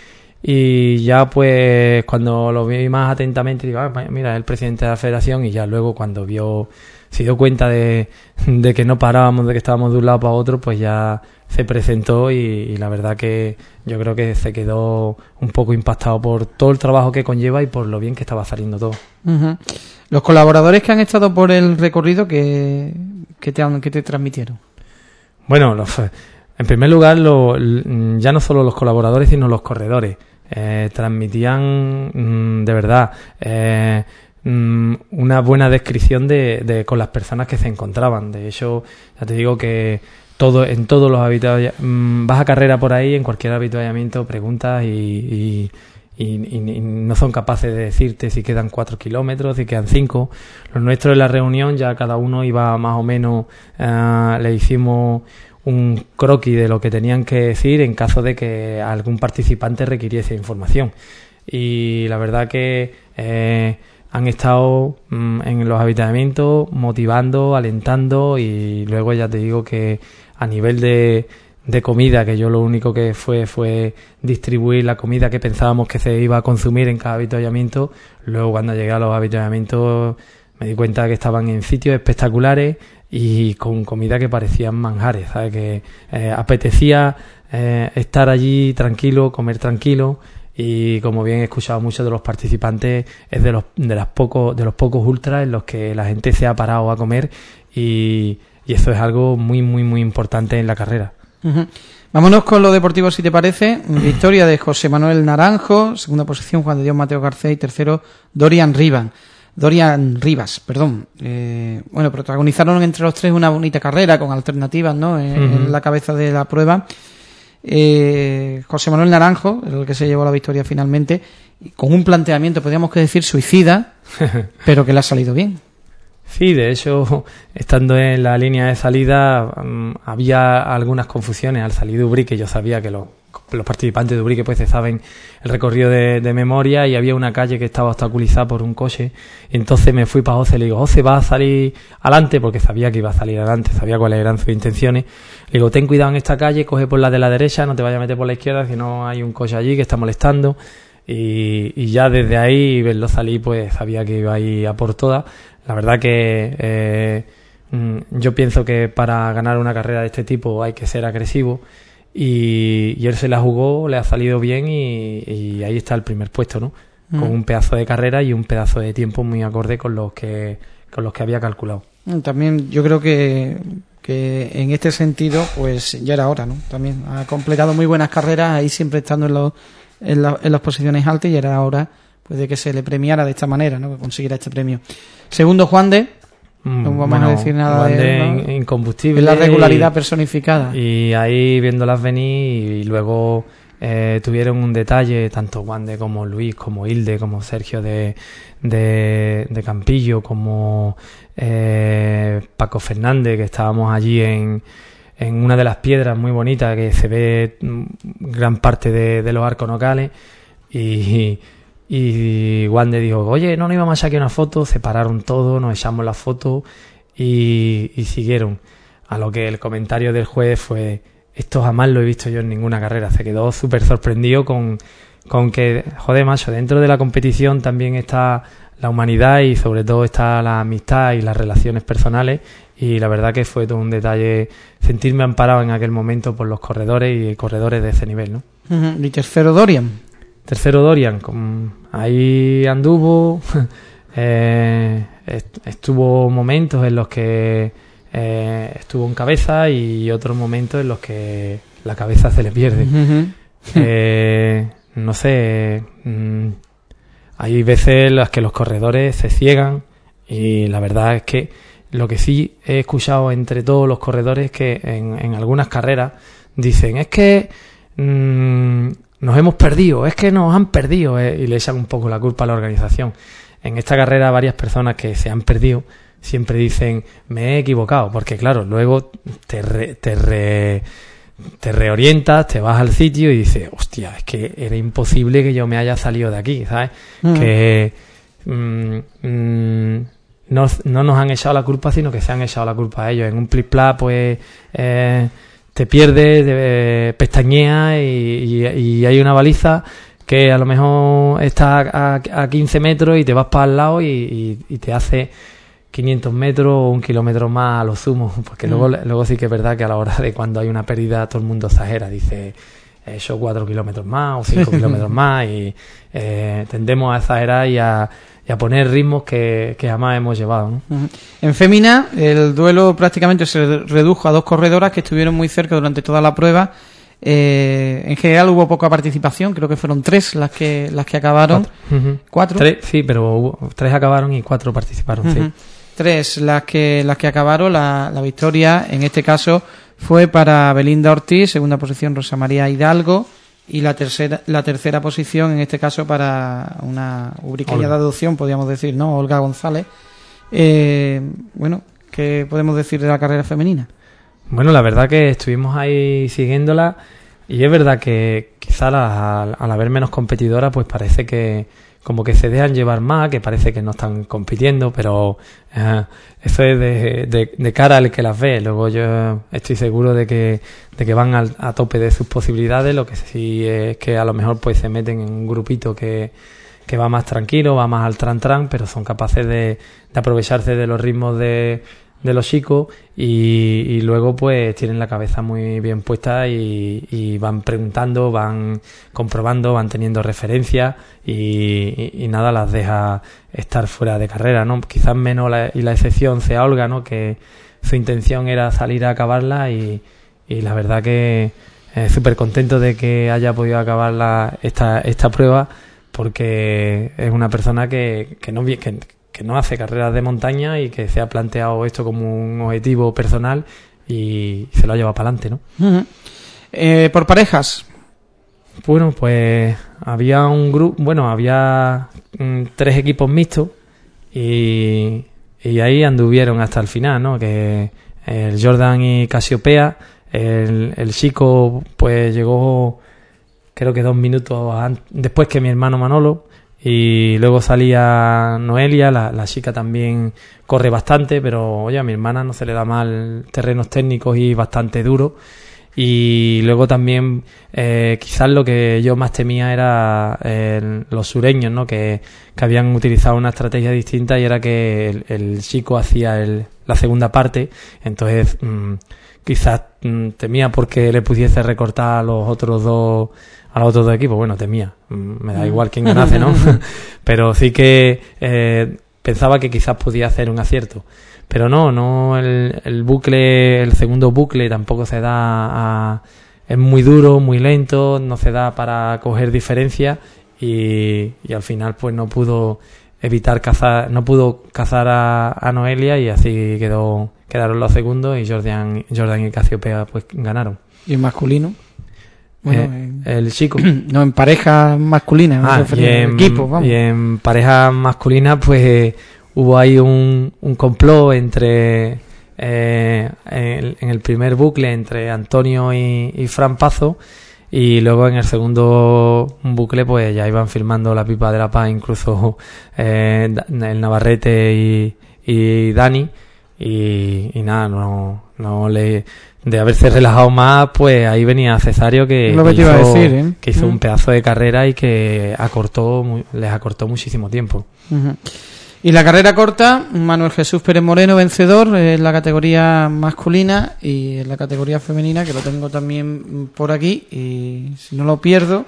Y ya pues cuando lo vi más atentamente digo, ah, mira, es el presidente de la federación y ya luego cuando vio, se dio cuenta de, de que no parábamos, de que estábamos de un lado para otro, pues ya se presentó y, y la verdad que yo creo que se quedó un poco impactado por todo el trabajo que conlleva y por lo bien que estaba saliendo todo. Uh-huh. Los colaboradores que han estado por el recorrido, ¿qué, qué, te, han, qué te transmitieron? Bueno, los, en primer lugar, lo, ya no solo los colaboradores, sino los corredores. Eh, transmitían mmm, de verdad eh, mmm, una buena descripción de, de con las personas que se encontraban. De hecho, ya te digo que todo en todos los habituallamientos, mmm, vas a carrera por ahí, en cualquier habituallamiento preguntas y, y, y, y, y no son capaces de decirte si quedan cuatro kilómetros, si quedan cinco. Los nuestros en la reunión ya cada uno iba más o menos, eh, le hicimos un croquis de lo que tenían que decir en caso de que algún participante requiriese información. Y la verdad que eh, han estado mmm, en los avituallamientos motivando, alentando y luego ya te digo que a nivel de, de comida, que yo lo único que fue fue distribuir la comida que pensábamos que se iba a consumir en cada avituallamiento. Luego cuando llegué a los avituallamientos me di cuenta que estaban en sitios espectaculares y con comida que parecían manjares, ¿sabes? Que eh, apetecía eh, estar allí tranquilo, comer tranquilo y como bien he escuchado muchos de los participantes es de los de las pocos de los pocos ultras en los que la gente se ha parado a comer y, y eso es algo muy muy muy importante en la carrera. Uh-huh. Vámonos con lo deportivo si te parece. Victoria de José Manuel Naranjo, segunda posición Juan de Dios Mateo Garcés y tercero Dorian Rivas. Dorian Rivas, perdón. Eh, bueno, protagonizaron entre los tres una bonita carrera con alternativas, ¿no? En, uh-huh. en la cabeza de la prueba. Eh, José Manuel Naranjo, el que se llevó la victoria finalmente, con un planteamiento, podríamos que decir, suicida, pero que le ha salido bien. Sí, de hecho, estando en la línea de salida, um, había algunas confusiones al salir de Ubrique. Yo sabía que los, los participantes de Ubrique pues se saben el recorrido de, de memoria y había una calle que estaba obstaculizada por un coche. Entonces me fui para José y le digo, José, ¿va a salir adelante? Porque sabía que iba a salir adelante, sabía cuáles eran sus intenciones. Le digo, ten cuidado en esta calle, coge por la de la derecha, no te vayas a meter por la izquierda, si no hay un coche allí que está molestando. Y, y ya desde ahí, verlo salir, pues sabía que iba a ir a por todas. La verdad que eh, yo pienso que para ganar una carrera de este tipo hay que ser agresivo y, y él se la jugó, le ha salido bien y, y ahí está el primer puesto, ¿no? Mm. Con un pedazo de carrera y un pedazo de tiempo muy acorde con los que con los que había calculado. También yo creo que, que en este sentido pues ya era hora, ¿no? También ha completado muy buenas carreras, ahí siempre estando en los en, la, en las posiciones altas y era hora pues de que se le premiara de esta manera, ¿no? Que consiguiera este premio. Segundo, Juan de, no vamos bueno, a decir nada Juan de de él, ¿no? incombustible. Es la regularidad y, personificada. Y ahí viéndolas venir y luego eh, tuvieron un detalle, tanto Juan de como Luis, como Hilde, como Sergio de, de, de Campillo, como eh, Paco Fernández, que estábamos allí en, en una de las piedras muy bonitas que se ve gran parte de, de los arcos nocales y... Y Wande dijo, oye, no nos íbamos a sacar una foto, se pararon todos, nos echamos la foto y, y siguieron. A lo que el comentario del juez fue, esto jamás lo he visto yo en ninguna carrera. Se quedó súper sorprendido con, con que, joder, macho, dentro de la competición también está la humanidad y sobre todo está la amistad y las relaciones personales. Y la verdad que fue todo un detalle sentirme amparado en aquel momento por los corredores y corredores de ese nivel, ¿no? Uh-huh. Y tercero, Dorian. Tercero, Dorian, con, ahí anduvo, eh, estuvo momentos en los que eh, estuvo en cabeza y otros momentos en los que la cabeza se le pierde. Uh-huh. eh, no sé, mmm, hay veces en las que los corredores se ciegan y la verdad es que lo que sí he escuchado entre todos los corredores es que en, en algunas carreras dicen, es que... Mmm, nos hemos perdido, es que nos han perdido eh, y le echan un poco la culpa a la organización. En esta carrera varias personas que se han perdido siempre dicen, me he equivocado, porque claro, luego te, re, te, re, te reorientas, te vas al sitio y dices, hostia, es que era imposible que yo me haya salido de aquí, ¿sabes? Mm. Que mm, mm, no, no nos han echado la culpa, sino que se han echado la culpa a ellos. En un plis-plas, pues... Eh, te pierdes, te pestañeas y, y, y hay una baliza que a lo mejor está a, a quince metros y te vas para al lado y, y, y te hace quinientos metros o un kilómetro más a lo sumo, porque mm. luego, luego sí que es verdad que a la hora de cuando hay una pérdida todo el mundo exagera, dice eso cuatro kilómetros más o cinco kilómetros más y eh, tendemos a exagerar y a y a poner ritmos que, que jamás hemos llevado, ¿no? Uh-huh. En fémina, el duelo prácticamente se redujo a dos corredoras que estuvieron muy cerca durante toda la prueba. Eh, en general hubo poca participación, creo que fueron tres las que las que acabaron. Cuatro. Uh-huh. ¿Cuatro? Tres, sí, pero hubo, tres acabaron y cuatro participaron, uh-huh. sí. Tres las que las que acabaron. La, la victoria, en este caso, fue para Belinda Ortiz, segunda posición Rosa María Hidalgo. Y la tercera la tercera posición, en este caso, para una ubriqueña de adopción, podríamos decir, ¿no? Olga González. Eh, bueno, ¿qué podemos decir de la carrera femenina? Bueno, la verdad que estuvimos ahí siguiéndola y es verdad que quizá al, al haber menos competidoras, pues parece que como que se dejan llevar más, que parece que no están compitiendo, pero eh, eso es de, de, de cara al que las ve. Luego yo estoy seguro de que de que van al, a tope de sus posibilidades. Lo que sí es que a lo mejor pues se meten en un grupito que, que va más tranquilo, va más al tran-tran, pero son capaces de, de aprovecharse de los ritmos de, de los chicos y, y luego pues tienen la cabeza muy bien puesta y, y van preguntando, van comprobando, van teniendo referencias y, y, y nada las deja estar fuera de carrera, ¿no? Quizás menos la, y la excepción sea Olga, ¿no? Que su intención era salir a acabarla y, y la verdad que eh, súper contento de que haya podido acabar la, esta, esta prueba porque es una persona que, que no que, que no hace carreras de montaña y que se ha planteado esto como un objetivo personal y se lo ha llevado para adelante, ¿no? Uh-huh. Eh, por parejas. Bueno, pues había un grupo, bueno, había mm, tres equipos mixtos y, y ahí anduvieron hasta el final, ¿no? Que el Jordan y Casiopea, el, el chico pues llegó creo que dos minutos antes, después que mi hermano Manolo. Y luego salía Noelia, la, la chica también corre bastante, pero oye, a mi hermana no se le da mal terrenos técnicos y bastante duro. Y luego también eh, quizás lo que yo más temía era eh, los sureños, ¿no? Que, que habían utilizado una estrategia distinta y era que el, el chico hacía el, la segunda parte, entonces mmm, quizás mmm, temía porque le pudiese recortar a los otros dos a los otros dos equipos. Bueno, temía, me da igual quién ganase, ¿no? Pero sí que eh, pensaba que quizás podía hacer un acierto. Pero no, no el, el bucle, el segundo bucle tampoco se da a, es muy duro, muy lento, no se da para coger diferencias y, y al final pues no pudo evitar cazar, no pudo cazar a, a Noelia y así quedó quedaron los segundos y Jordan, Jordan y Casiopea pues ganaron. ¿Y el masculino? Bueno, eh, en... el chico. No, en pareja masculina, ah, no y en, equipo, vamos. Y en pareja masculina pues hubo ahí un, un complot entre eh, en, en el primer bucle entre Antonio y, y Fran Pazo, y luego en el segundo bucle pues ya iban filmando la pipa de la paz, incluso eh, el Navarrete y, y Dani, y, y nada, no, no le de haberse relajado más, pues ahí venía Cesario que, Lo que, que hizo, iba a decir, ¿eh? que hizo uh-huh. un pedazo de carrera y que acortó muy, les acortó muchísimo tiempo. Uh-huh. Y la carrera corta, Manuel Jesús Pérez Moreno vencedor en la categoría masculina, y en la categoría femenina, que lo tengo también por aquí y si no lo pierdo,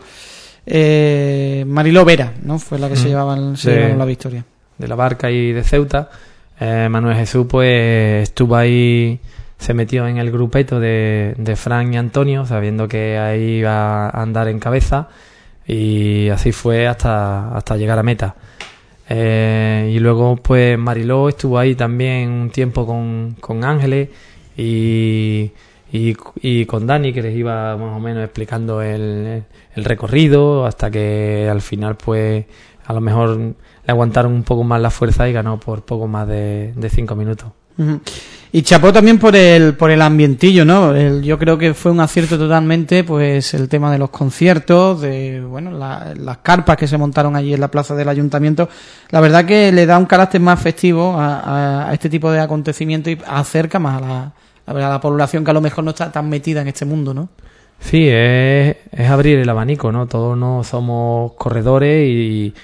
eh, Mariló Vera, ¿no? Fue la que mm. se llevaban se de, llevaron la victoria. De la Barca y de Ceuta. eh, Manuel Jesús pues estuvo ahí, se metió en el grupeto de, de Fran y Antonio, sabiendo que ahí iba a andar en cabeza, y así fue hasta, hasta llegar a meta. Eh, y luego pues Mariló estuvo ahí también un tiempo con, con Ángeles y, y, y con Dani, que les iba más o menos explicando el, el recorrido, hasta que al final pues a lo mejor le aguantaron un poco más la fuerza y ganó por poco más de, de cinco minutos. Uh-huh. Y chapó también por el por el ambientillo, ¿no? El, yo creo que fue un acierto totalmente, pues el tema de los conciertos, de bueno la, las carpas que se montaron allí en la plaza del ayuntamiento. La verdad que le da un carácter más festivo a, a, a este tipo de acontecimientos y acerca más a la, a la población que a lo mejor no está tan metida en este mundo, ¿no? Sí, es, es abrir el abanico, ¿no? Todos no somos corredores y,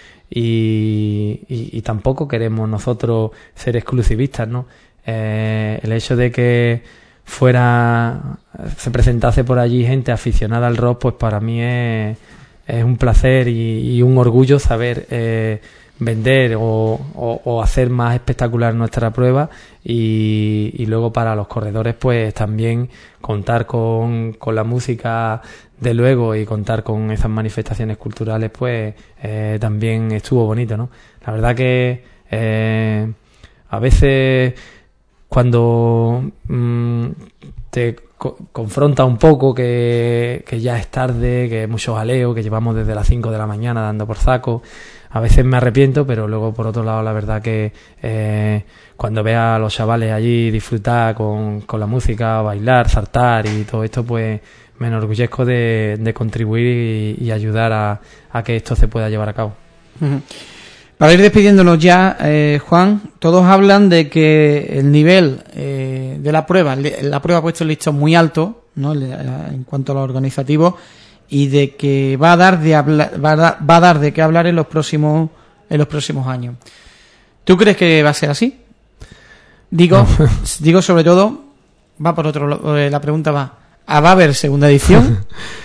y, y, y tampoco queremos nosotros ser exclusivistas, ¿no? Eh, el hecho de que fuera se presentase por allí gente aficionada al rock, pues para mí es, es un placer y, y un orgullo saber eh, vender o, o, o hacer más espectacular nuestra prueba, y, y luego para los corredores pues también contar con, con la música de luego y contar con esas manifestaciones culturales, pues eh, también estuvo bonito, ¿no? La verdad que eh, a veces cuando mmm, te co- confronta un poco que, que ya es tarde, que hay mucho jaleo, que llevamos desde las cinco de la mañana dando por saco, a veces me arrepiento, pero luego por otro lado la verdad que eh, cuando vea a los chavales allí disfrutar con, con la música, bailar, saltar y todo esto, pues me enorgullezco de, de contribuir y, y ayudar a, a que esto se pueda llevar a cabo. Uh-huh. Para ir despidiéndonos ya, eh, Juan, todos hablan de que el nivel eh, de la prueba, la prueba ha puesto el listón muy alto, ¿no? En cuanto a lo organizativo, y de que va a dar de habla, va a dar, va a dar de qué hablar en los próximos en los próximos años. ¿Tú crees que va a ser así? Digo, no. digo sobre todo, va por otro lado, eh, la pregunta va, ¿va a haber segunda edición?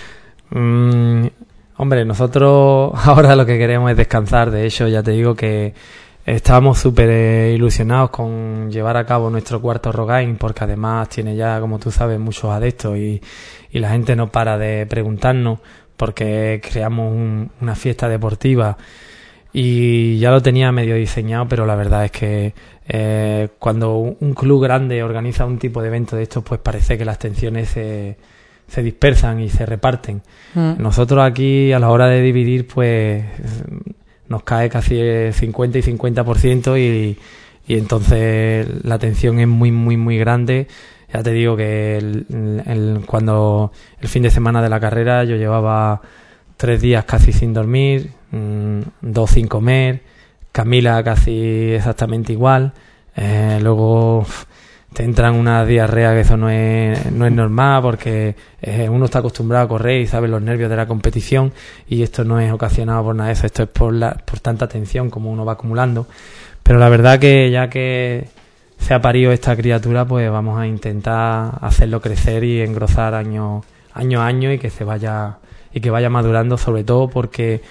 mm, hombre, nosotros ahora lo que queremos es descansar. De hecho, ya te digo que estábamos súper ilusionados con llevar a cabo nuestro cuarto Rogain, porque además tiene ya, como tú sabes, muchos adeptos y, y la gente no para de preguntarnos, porque creamos un, una fiesta deportiva y ya lo tenía medio diseñado, pero la verdad es que eh, cuando un club grande organiza un tipo de evento de estos, pues parece que las tensiones se, se dispersan y se reparten. Mm. Nosotros aquí a la hora de dividir, pues nos cae casi el cincuenta y cincuenta por ciento y, y entonces la tensión es muy muy muy grande. Ya te digo que el, el, cuando el fin de semana de la carrera yo llevaba tres días casi sin dormir, mmm, dos sin comer, Camila casi exactamente igual, eh, luego te entran una diarrea que eso no es, no es normal, porque eh, uno está acostumbrado a correr y sabe los nervios de la competición, y esto no es ocasionado por nada de eso, esto es por, la, por tanta tensión como uno va acumulando. Pero la verdad que ya que se ha parido esta criatura, pues vamos a intentar hacerlo crecer y engrosar año, año a año y que se vaya y que vaya madurando, sobre todo porque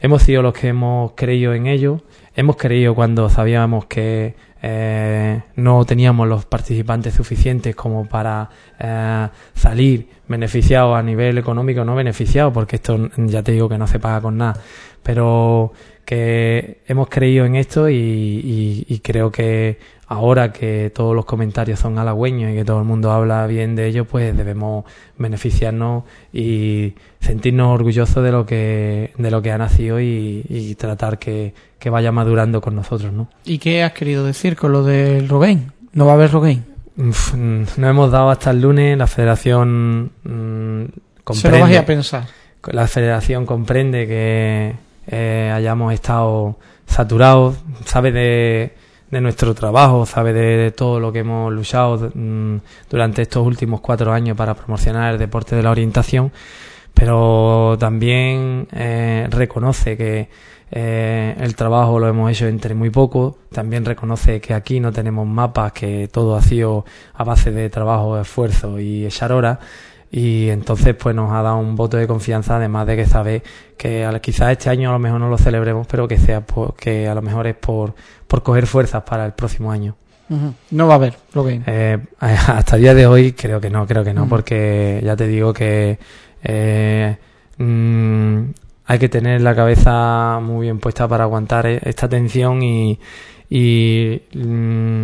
hemos sido los que hemos creído en ello, hemos creído cuando sabíamos que eh, no teníamos los participantes suficientes como para eh, salir beneficiados a nivel económico, no beneficiados, porque esto ya te digo que no se paga con nada, pero que hemos creído en esto y, y, y creo que ahora que todos los comentarios son halagüeños y que todo el mundo habla bien de ellos, pues debemos beneficiarnos y sentirnos orgullosos de lo que de lo que ha nacido y, y tratar que, que vaya madurando con nosotros, ¿no? ¿Y qué has querido decir con lo del Rogaine? ¿No va a haber Rogaine? Uf, nos hemos dado hasta el lunes, la federación mmm, comprende... Se lo vas a pensar. La federación comprende que eh, hayamos estado saturados, sabe de... de nuestro trabajo, sabe de, de todo lo que hemos luchado mmm, durante estos últimos cuatro años para promocionar el deporte de la orientación, pero también eh, reconoce que eh, el trabajo lo hemos hecho entre muy poco, también reconoce que aquí no tenemos mapas, que todo ha sido a base de trabajo, esfuerzo y echar horas, y entonces pues nos ha dado un voto de confianza, además de que sabe que quizás este año a lo mejor no lo celebremos, pero que sea por, que a lo mejor es por por coger fuerzas para el próximo año. Uh-huh. No va a haber Rogaine. Eh, hasta el día de hoy creo que no, creo que no, uh-huh. porque ya te digo que eh, mmm, hay que tener la cabeza muy bien puesta para aguantar esta tensión y y mmm,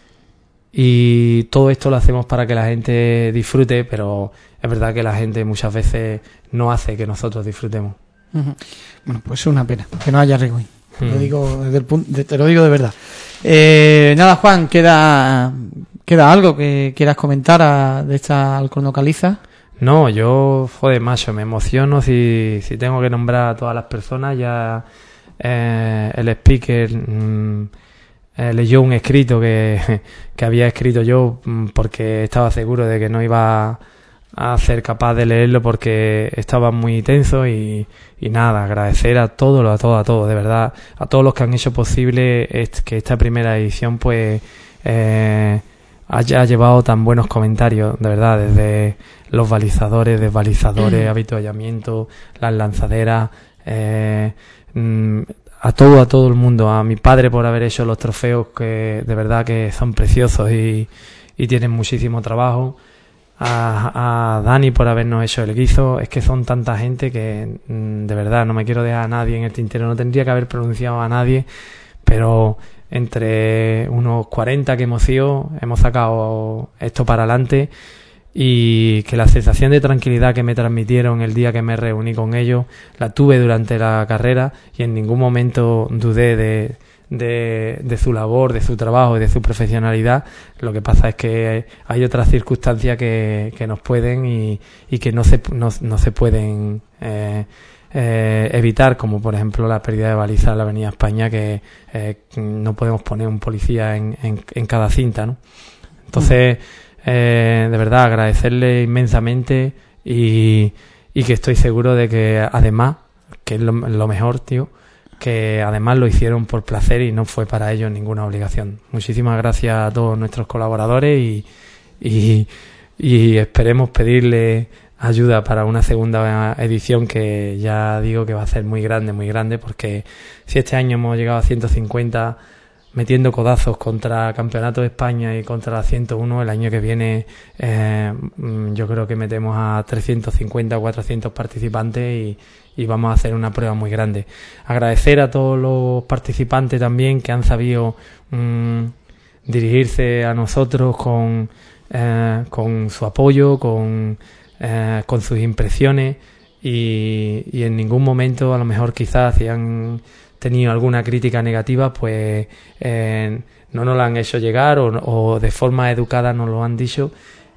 y todo esto lo hacemos para que la gente disfrute, pero es verdad que la gente muchas veces no hace que nosotros disfrutemos. Uh-huh. Bueno, pues es una pena que no haya Rogaine. Te uh-huh. lo digo desde el punto, de, te lo digo de verdad. Eh, nada, Juan, queda queda algo que quieras comentar a, de esta Alcorno Caliza. No, yo, joder, macho, me emociono si, si tengo que nombrar a todas las personas. Ya eh, el speaker mmm, eh, leyó un escrito que, que había escrito yo mmm, porque estaba seguro de que no iba a ser capaz de leerlo porque estaba muy tenso y, y nada, agradecer a todos, a todos, a todos, de verdad, a todos los que han hecho posible est- que esta primera edición pues eh, haya llevado tan buenos comentarios, de verdad, desde los balizadores, desbalizadores, mm. avituallamiento, las lanzaderas, eh, mm, a todo, a todo el mundo, a mi padre por haber hecho los trofeos que de verdad que son preciosos y, y tienen muchísimo trabajo, a, a Dani por habernos hecho el guizo. Es que son tanta gente que mm, de verdad no me quiero dejar a nadie en el tintero, no tendría que haber pronunciado a nadie, pero entre unos cuarenta que hemos sido, hemos sacado esto para adelante, y que la sensación de tranquilidad que me transmitieron el día que me reuní con ellos la tuve durante la carrera y en ningún momento dudé de, de, de su labor, de su trabajo y de su profesionalidad. Lo que pasa es que hay otras circunstancias que, que nos pueden y, y que no se, no, no se pueden eh, eh, evitar, como por ejemplo la pérdida de baliza en la Avenida España, que eh, no podemos poner un policía en, en, en cada cinta, ¿no? Entonces, eh, de verdad, agradecerle inmensamente y, y que estoy seguro de que además, que es lo, lo mejor, tío, que además lo hicieron por placer y no fue para ellos ninguna obligación. Muchísimas gracias a todos nuestros colaboradores y, y, y esperemos pedirle ayuda para una segunda edición, que ya digo que va a ser muy grande, muy grande, porque si este año hemos llegado a ciento cincuenta metiendo codazos contra Campeonato de España y contra la ciento uno, el año que viene eh, yo creo que metemos a trescientos cincuenta o cuatrocientos participantes y, y vamos a hacer una prueba muy grande. Agradecer a todos los participantes también que han sabido mmm, dirigirse a nosotros con, eh, con su apoyo, con Eh, con sus impresiones y, y en ningún momento, a lo mejor quizás si han tenido alguna crítica negativa, pues eh, no nos la han hecho llegar o, o de forma educada nos lo han dicho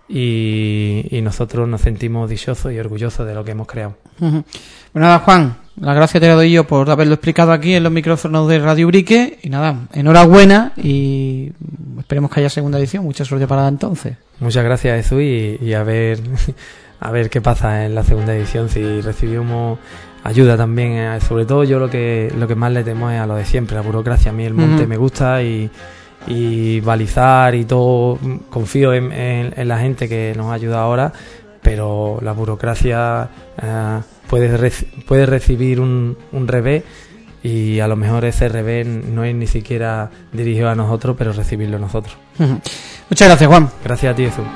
y, y nosotros nos sentimos dichosos y orgullosos de lo que hemos creado. Uh-huh. Bueno, nada, Juan, las gracias te las doy yo por haberlo explicado aquí en los micrófonos de Radio Ubrique y nada, enhorabuena y esperemos que haya segunda edición. Mucha suerte para entonces. Muchas gracias, Jesús, y, y a ver a ver qué pasa en la segunda edición, si recibimos ayuda también. Sobre todo yo lo que lo que más le temo es a lo de siempre, la burocracia. A mí el monte uh-huh. me gusta y, y balizar y todo, confío en, en, en la gente que nos ayuda ahora, pero la burocracia eh, puedes, reci- puedes recibir un, un revés y a lo mejor ese revés no es ni siquiera dirigido a nosotros, pero recibirlo nosotros. Muchas gracias, Juan. Gracias a ti, Jesús.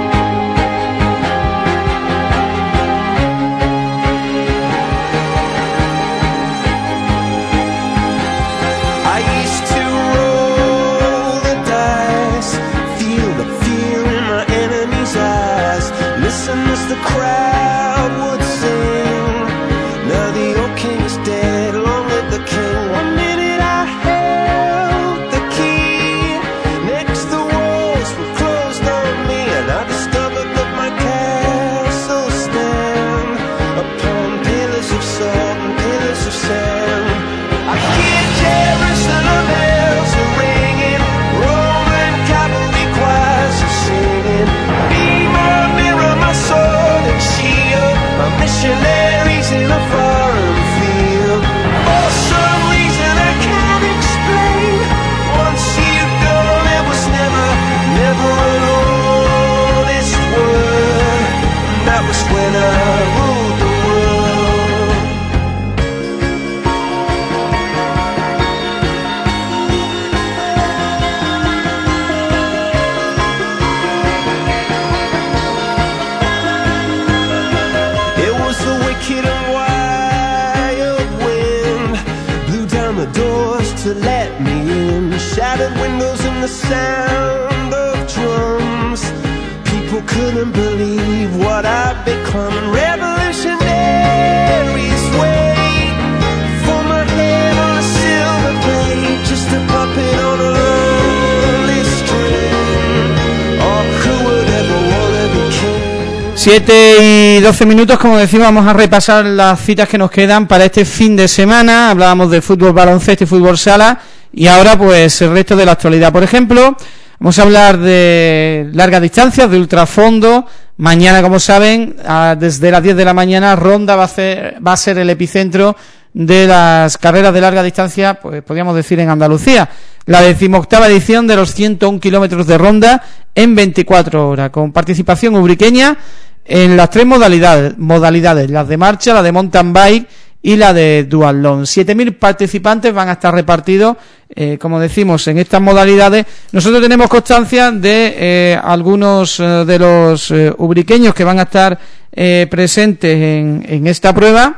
Siete y doce minutos, como decimos, vamos a repasar las citas que nos quedan para este fin de semana. Hablábamos de fútbol baloncesto y fútbol sala, y ahora pues el resto de la actualidad. Por ejemplo, vamos a hablar de largas distancias, de ultrafondo. Mañana, como saben, a, desde las diez de la mañana, Ronda va a, ser, va a ser el epicentro de las carreras de larga distancia, pues podríamos decir en Andalucía. La decimoctava edición de los ciento un kilómetros de Ronda en veinticuatro horas, con participación ubriqueña en las tres modalidades, modalidades, las de marcha, la de mountain bike y la de duatlón. siete mil participantes van a estar repartidos, eh, como decimos, en estas modalidades. Nosotros tenemos constancia de eh, algunos eh, de los eh, ubriqueños que van a estar eh, presentes en, en esta prueba.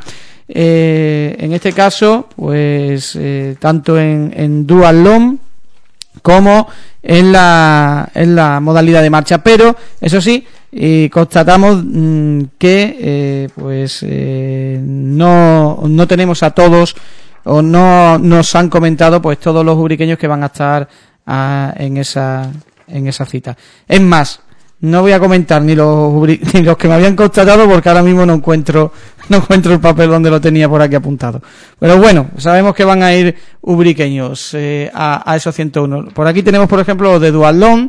Eh, en este caso, pues eh, tanto en, en duatlón como en la en la modalidad de marcha, pero eso sí, y constatamos mmm, que eh, pues eh, no no tenemos a todos, o no nos han comentado pues todos los ubriqueños que van a estar a, en esa en esa cita. Es más, no voy a comentar ni los ni los que me habían constatado, porque ahora mismo no encuentro no encuentro el papel donde lo tenía por aquí apuntado. Pero bueno, sabemos que van a ir ubriqueños eh, a, a esos ciento uno. Por aquí tenemos, por ejemplo, los de duatlón.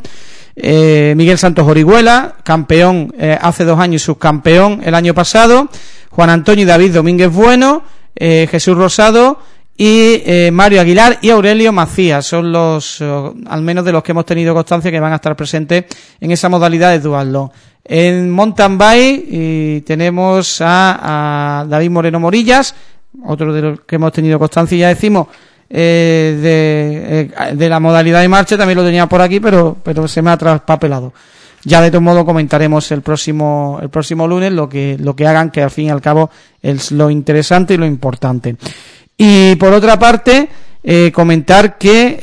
Eh, Miguel Santos Orihuela, campeón eh, hace dos años y subcampeón el año pasado. Juan Antonio y David Domínguez Bueno, eh, Jesús Rosado y eh, Mario Aguilar y Aurelio Macías son los, eh, al menos de los que hemos tenido constancia, que van a estar presentes en esa modalidad de duatlón. En mountain bike y tenemos a, a David Moreno Morillas, otro de los que hemos tenido constancia, ya decimos, eh, de, eh, de la modalidad de marcha. También lo tenía por aquí, pero pero se me ha traspapelado. Ya de todo modo comentaremos el próximo el próximo lunes lo que lo que hagan, que al fin y al cabo es lo interesante y lo importante. Y por otra parte, eh, comentar que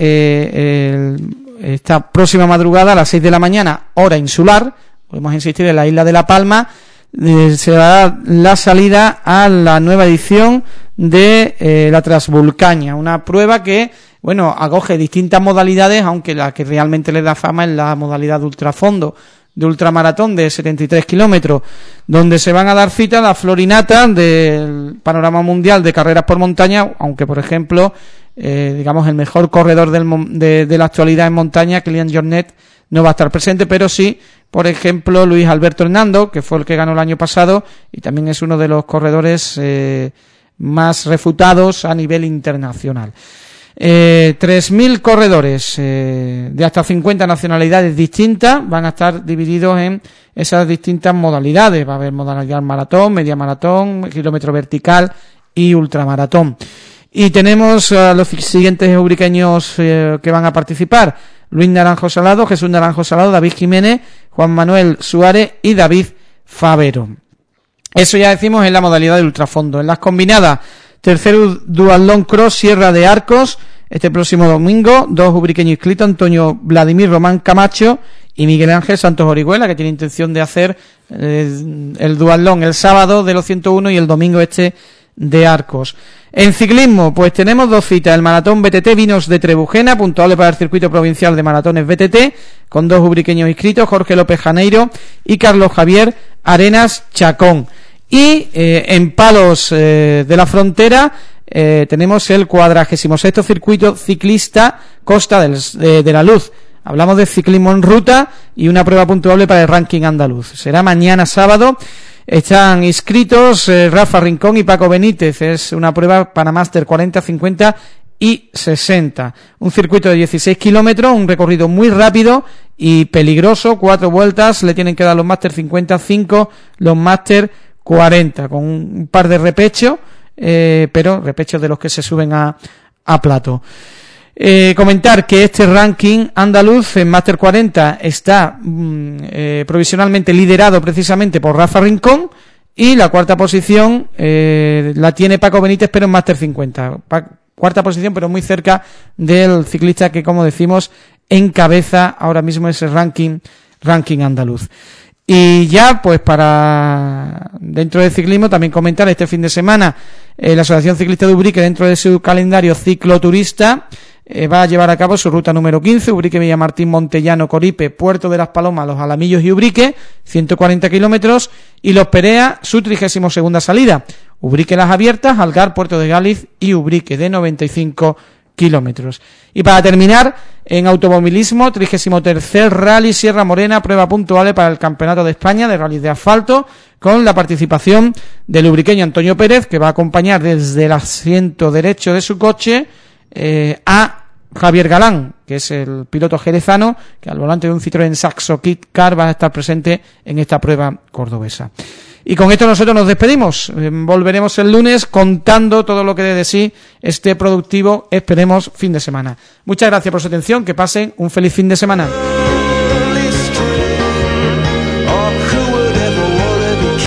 eh, el, esta próxima madrugada a las seis de la mañana, hora insular, podemos insistir, en la isla de La Palma, eh, se dará la salida a la nueva edición de eh, la Transvulcania, una prueba que, bueno, acoge distintas modalidades, aunque la que realmente le da fama es la modalidad de ultrafondo, de ultramaratón de setenta y tres kilómetros, donde se van a dar cita a la florinata del panorama mundial de carreras por montaña, aunque por ejemplo, eh, digamos, el mejor corredor del, de, de la actualidad en montaña, Kilian Jornet, no va a estar presente, pero sí, por ejemplo, Luis Alberto Hernando, que fue el que ganó el año pasado y también es uno de los corredores eh, más refutados a nivel internacional. Eh, tres mil corredores eh, de hasta cincuenta nacionalidades distintas van a estar divididos en esas distintas modalidades. Va a haber modalidad maratón, media maratón, kilómetro vertical y ultramaratón. Y tenemos a los siguientes ubriqueños eh, que van a participar: Luis Naranjo Salado, Jesús Naranjo Salado, David Jiménez, Juan Manuel Suárez y David Favero. Eso ya decimos en la modalidad de ultrafondo. En las combinadas, tercer duatlón cross Sierra de Arcos, este próximo domingo, dos ubriqueños inscritos, Antonio Vladimir Román Camacho y Miguel Ángel Santos Orihuela, que tiene intención de hacer eh, el duatlón el sábado de los ciento uno y el domingo este de Arcos. En ciclismo, pues tenemos dos citas: el maratón B T T Vinos de Trebujena, puntuable para el circuito provincial de maratones B T T, con dos ubriqueños inscritos, Jorge López Janeiro y Carlos Javier Arenas Chacón. Y eh, en Palos eh, de la Frontera eh, tenemos el cuadragésimo sexto circuito ciclista Costa del, de, de la Luz. Hablamos de ciclismo en ruta y una prueba puntuable para el ranking andaluz. Será mañana sábado. Están inscritos eh, Rafa Rincón y Paco Benítez. Es una prueba para máster cuarenta, cincuenta y sesenta. Un circuito de dieciséis kilómetros, un recorrido muy rápido y peligroso. Cuatro vueltas le tienen que dar los máster cincuenta, cinco los máster cuarenta, con un par de repechos, eh, pero repechos de los que se suben a, a plato. Eh, comentar que este ranking andaluz en máster cuarenta está mm, eh, provisionalmente liderado precisamente por Rafa Rincón, y la cuarta posición eh, la tiene Paco Benítez, pero en máster cincuenta. Pa- cuarta posición, pero muy cerca del ciclista que, como decimos, encabeza ahora mismo ese ranking, ranking andaluz. Y ya, pues para dentro del ciclismo, también comentar este fin de semana eh, la Asociación Ciclista de Ubrique, dentro de su calendario cicloturista, eh, va a llevar a cabo su ruta número quince, Ubrique Villamartín, Montellano, Coripe, Puerto de las Palomas, Los Alamillos y Ubrique, ciento cuarenta kilómetros, y Los Perea, su trigésimo segunda salida, Ubrique Las Abiertas, Algar, Puerto de Gáliz y Ubrique, de noventa y cinco kilómetros. Y para terminar, en automovilismo, trigésimo tercer Rally Sierra Morena, prueba puntual para el Campeonato de España de Rallys de Asfalto, con la participación del ubriqueño Antonio Pérez, que va a acompañar desde el asiento derecho de su coche eh, a Javier Galán, que es el piloto jerezano, que al volante de un Citroën Saxo Kit Car va a estar presente en esta prueba cordobesa. Y con esto nosotros nos despedimos. Eh, volveremos el lunes contando todo lo que dé de sí este productivo, esperemos, fin de semana. Muchas gracias por su atención, que pasen un feliz fin de semana.